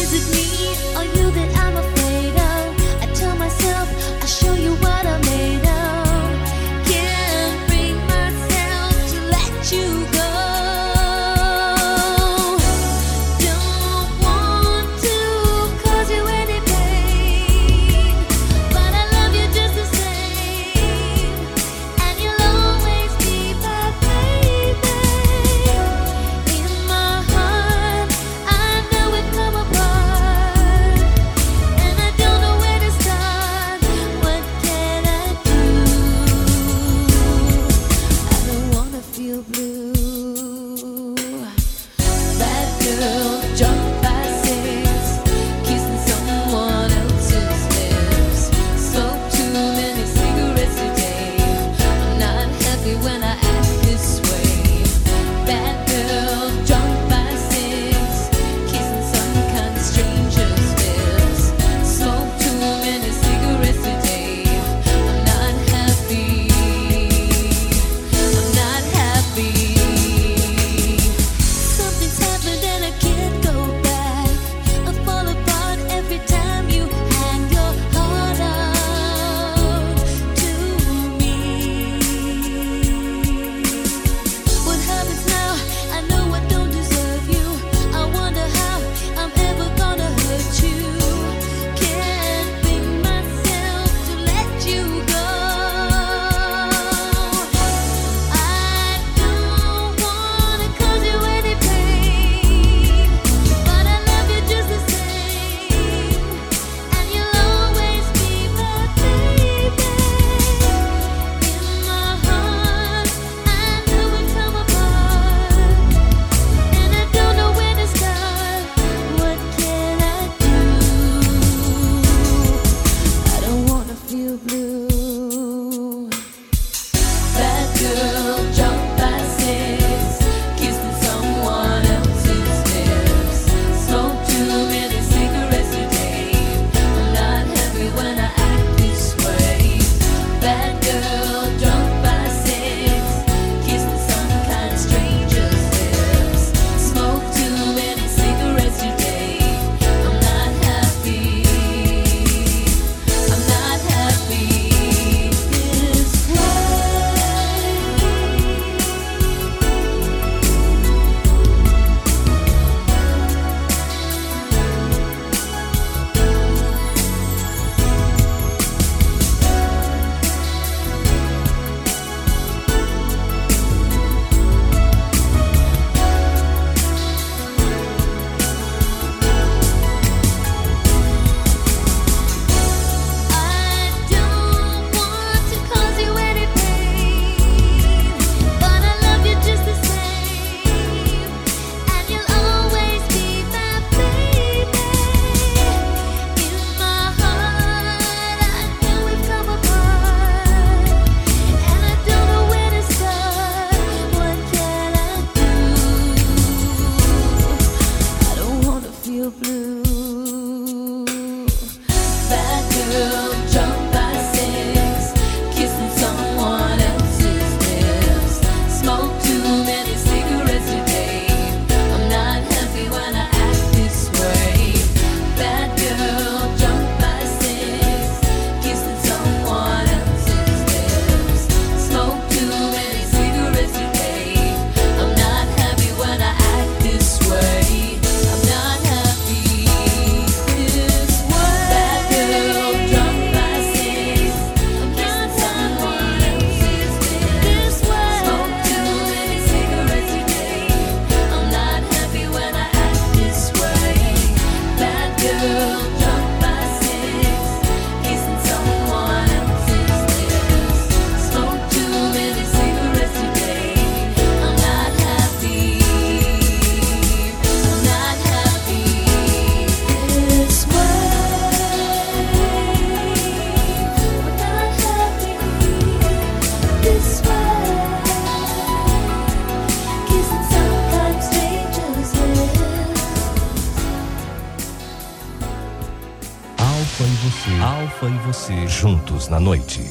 Alfa e você juntos na noite.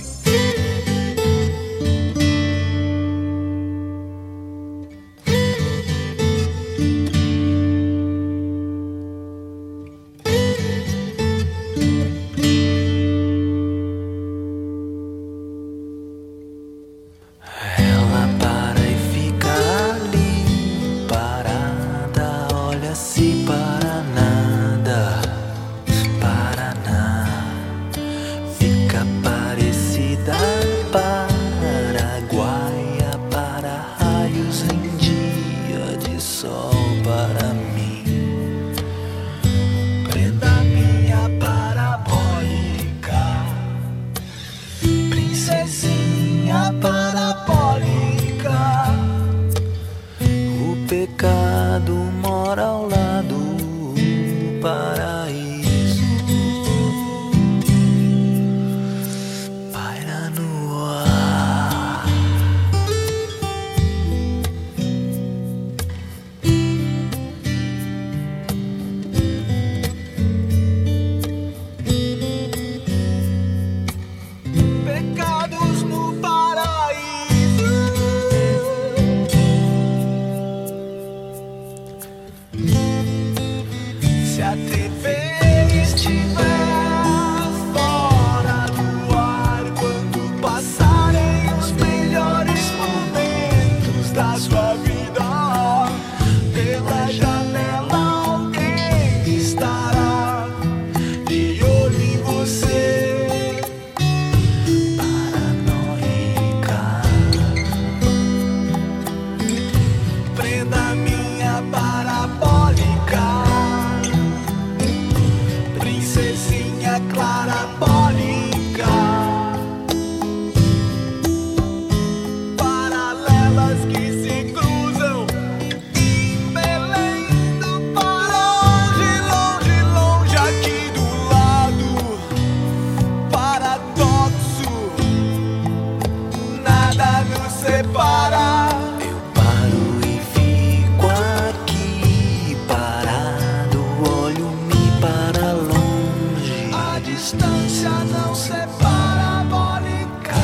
distância não separa parabólica.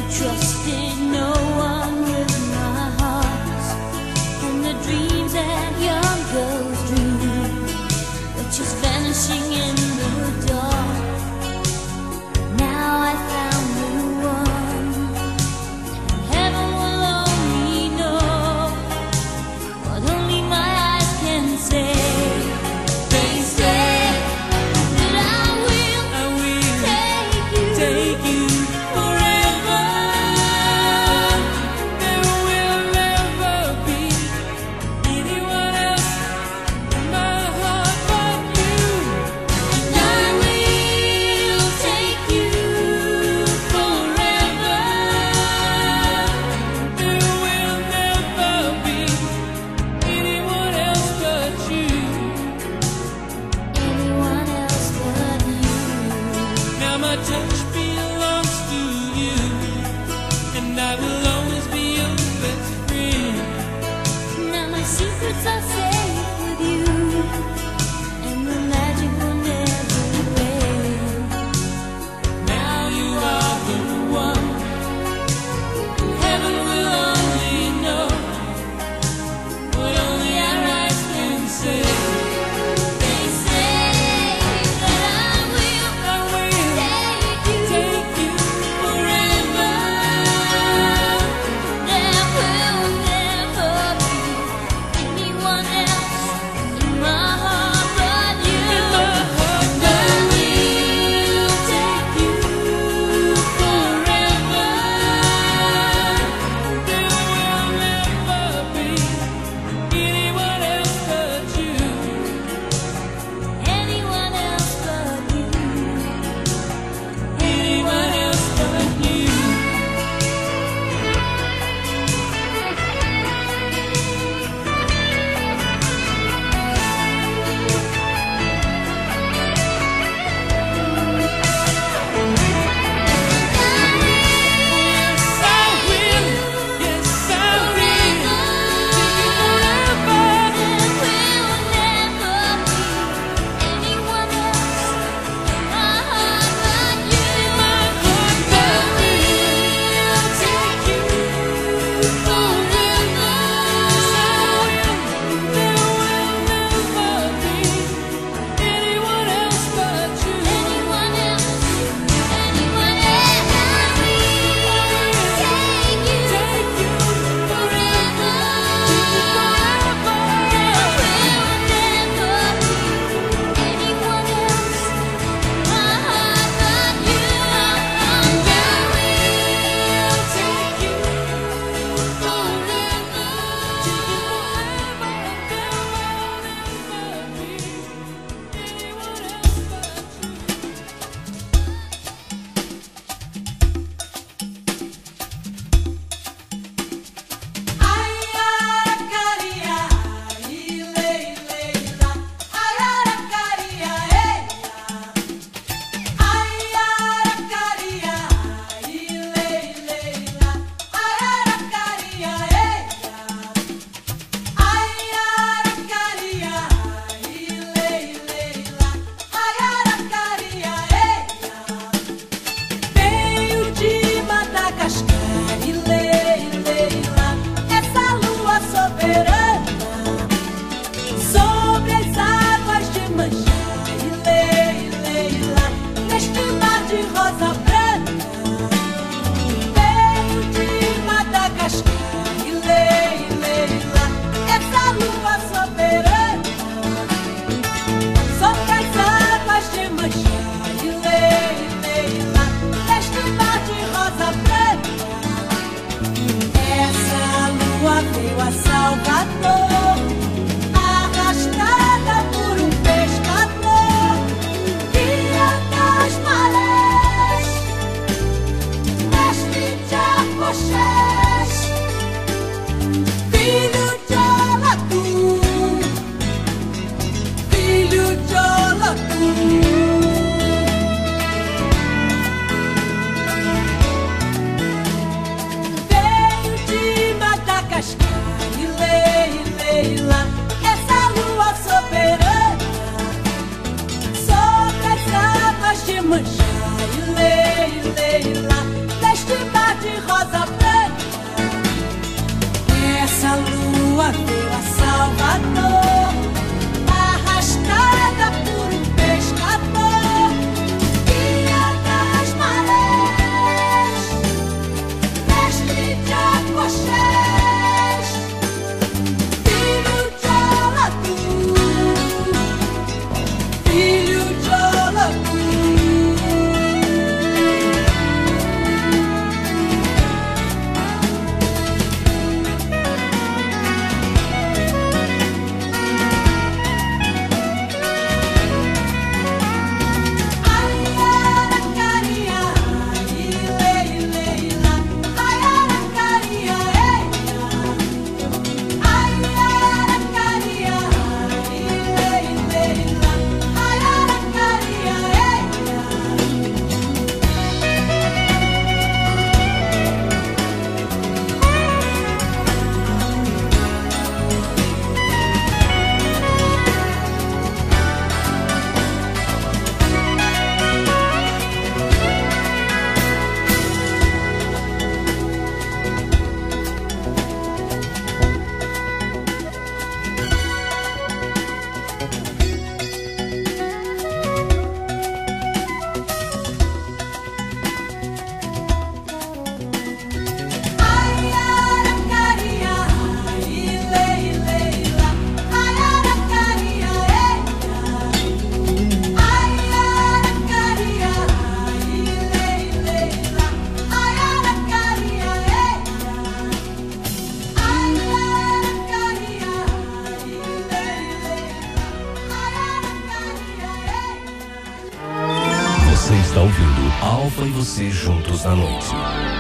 trusted no one with my heart, and the dreams that young girls dream were just vanishing in the dark. Now I found the one. Heaven will only know what only my eyes can say. They say that I will take you forever. There will never be anyone else in my heart but you. Alfa e você juntos na noite.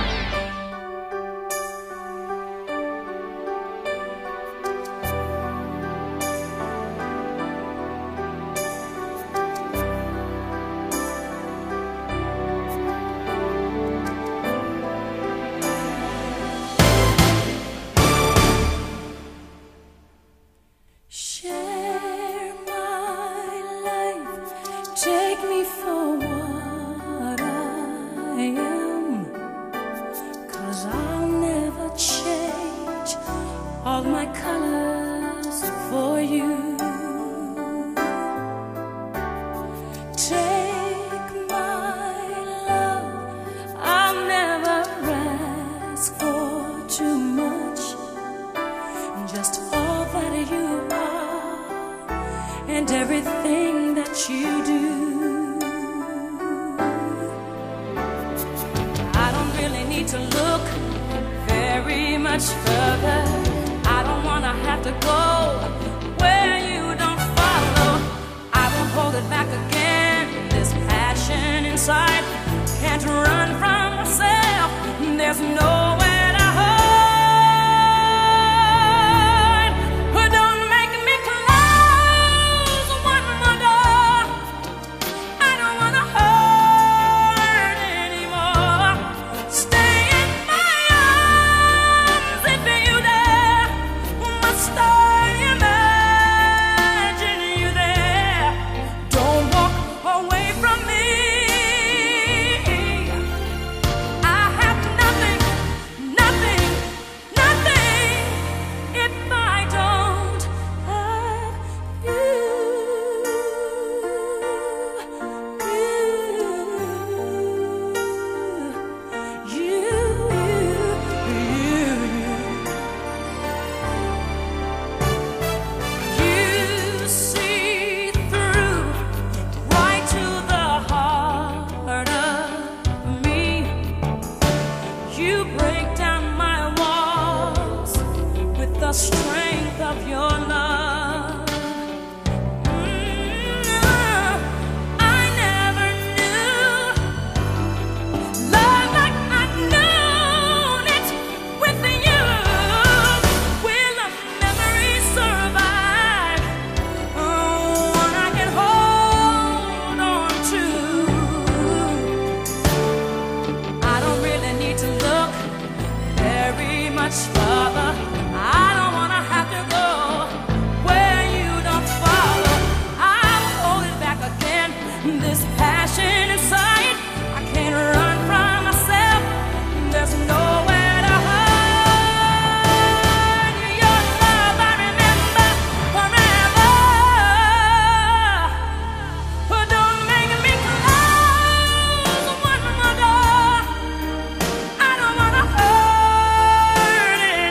Share my life, take me for what I am, 'cause I'll never change all my colors for you. Take my love, I'll never ask for too much, just all that you are and everything that you do. I don't really need to look very much further. I don't wanna have to go where you don't follow. I won't hold it back again. This passion inside can't run from myself. There's nowhere to hide. Don't make me close one more door. I don't wanna hurt anymore. Stay in my arms if you dare. Must I imagine you there? Don't walk away from me. I have nothing, nothing, nothing if I don't have you. You see through right to the heart of me. You break down my walls with the strength of your love. I never knew love like I've known it with you. Will a memory survive? One I can hold on to. I don't really need to look very much further. I don't wanna have to go where you don't follow. I'll hold it back again. This passion inside, I can't run from myself. There's nowhere to hide. Your love I remember forever. Don't make me close one more door. I don't wanna hurt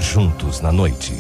juntos na noite.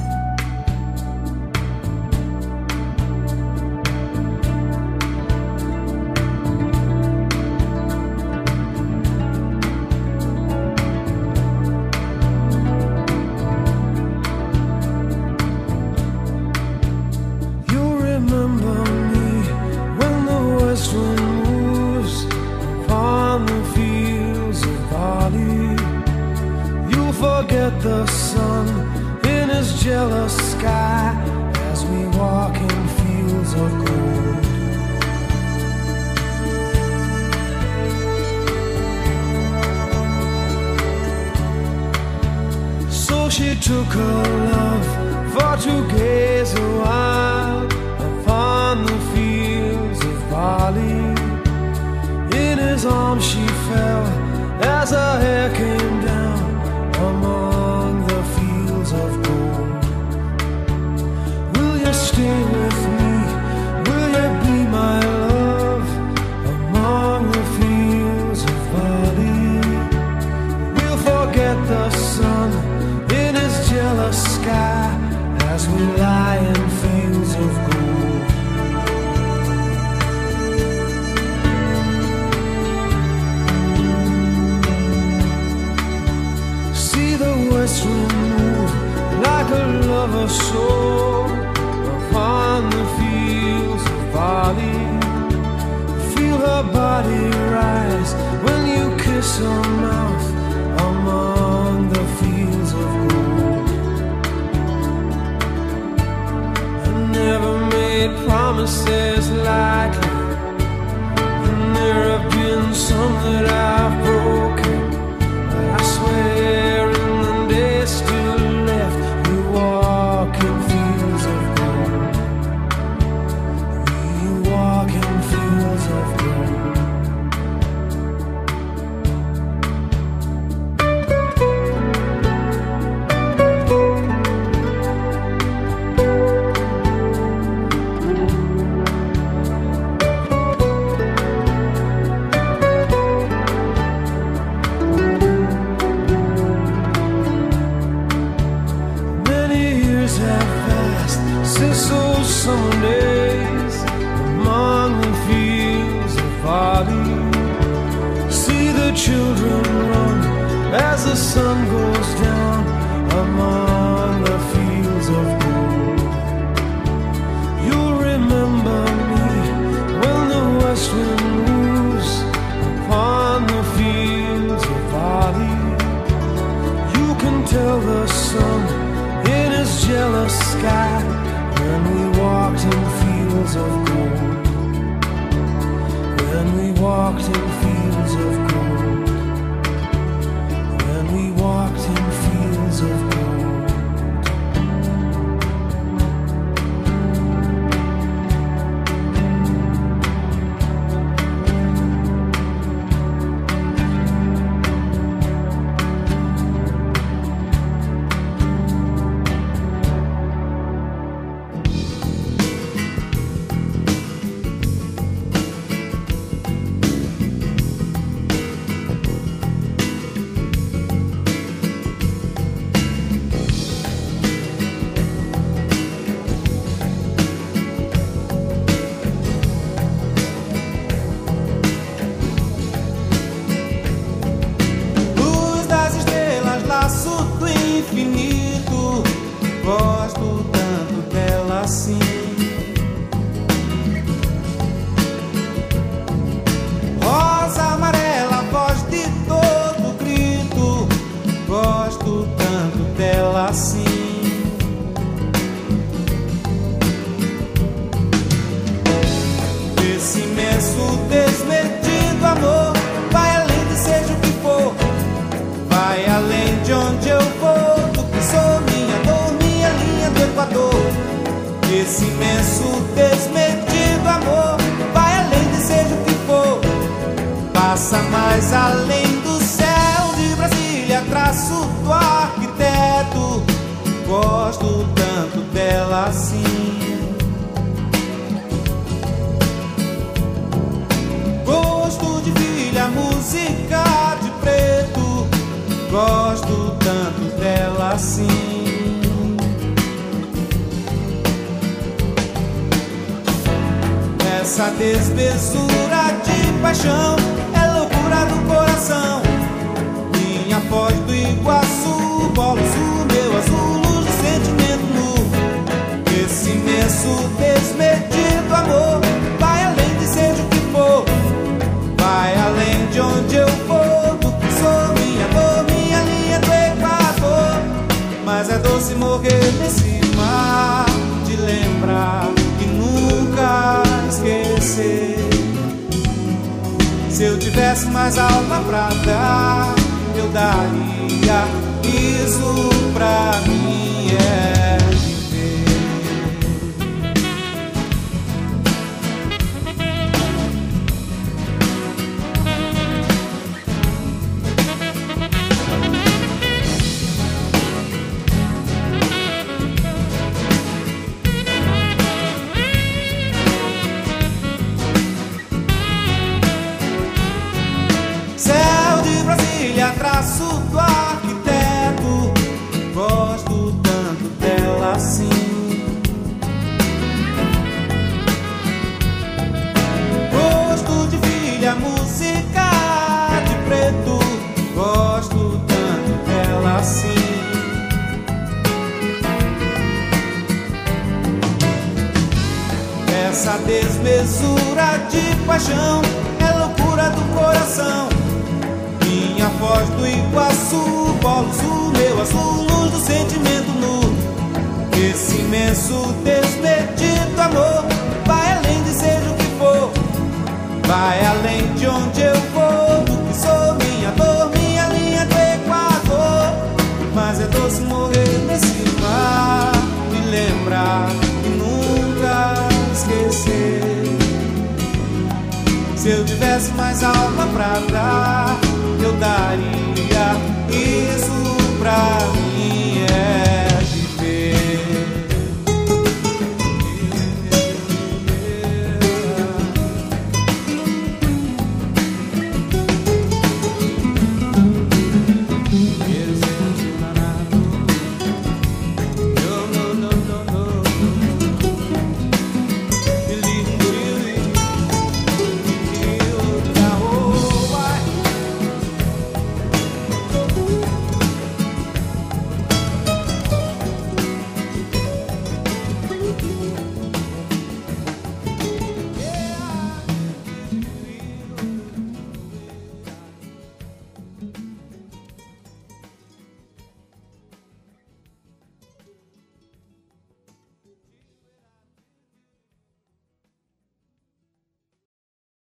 Esse imenso, desmedido amor vai além de seja o que for, passa mais além do céu de Brasília, traço do arquiteto. Gosto tanto dela assim. Gosto de filha, música de preto. Gosto tanto dela assim. Essa desmesura de paixão é loucura do coração. Minha Foz do Iguaçu, polo sul, meu azul, luz do sentimento nu. Esse imenso desmedido amor vai além de seja o que for, vai além de onde eu for, do que sou, minha dor, minha linha do Equador. Mas é doce morrer nesse mar, de lembrar e nunca esquecer. Se eu tivesse mais alma pra dar, eu daria. Isso pra mim é viver. Céu de Brasília, traço do arquiteto, gosto tanto dela assim. Gosto de filha, música de preto, gosto tanto dela assim. Essa desmesura de paixão é loucura do coração. Minha Foz do Iguaçu, polo sul, meu azul, luz do sentimento nu. Esse imenso desmedido amor vai além de seja o que for, vai além de onde eu vou, do que sou, minha dor, minha linha do Equador. Mas é doce morrer nesse mar, me lembrar e nunca esquecer. Se eu tivesse mais alma pra dar, eu daria. Isso pra mim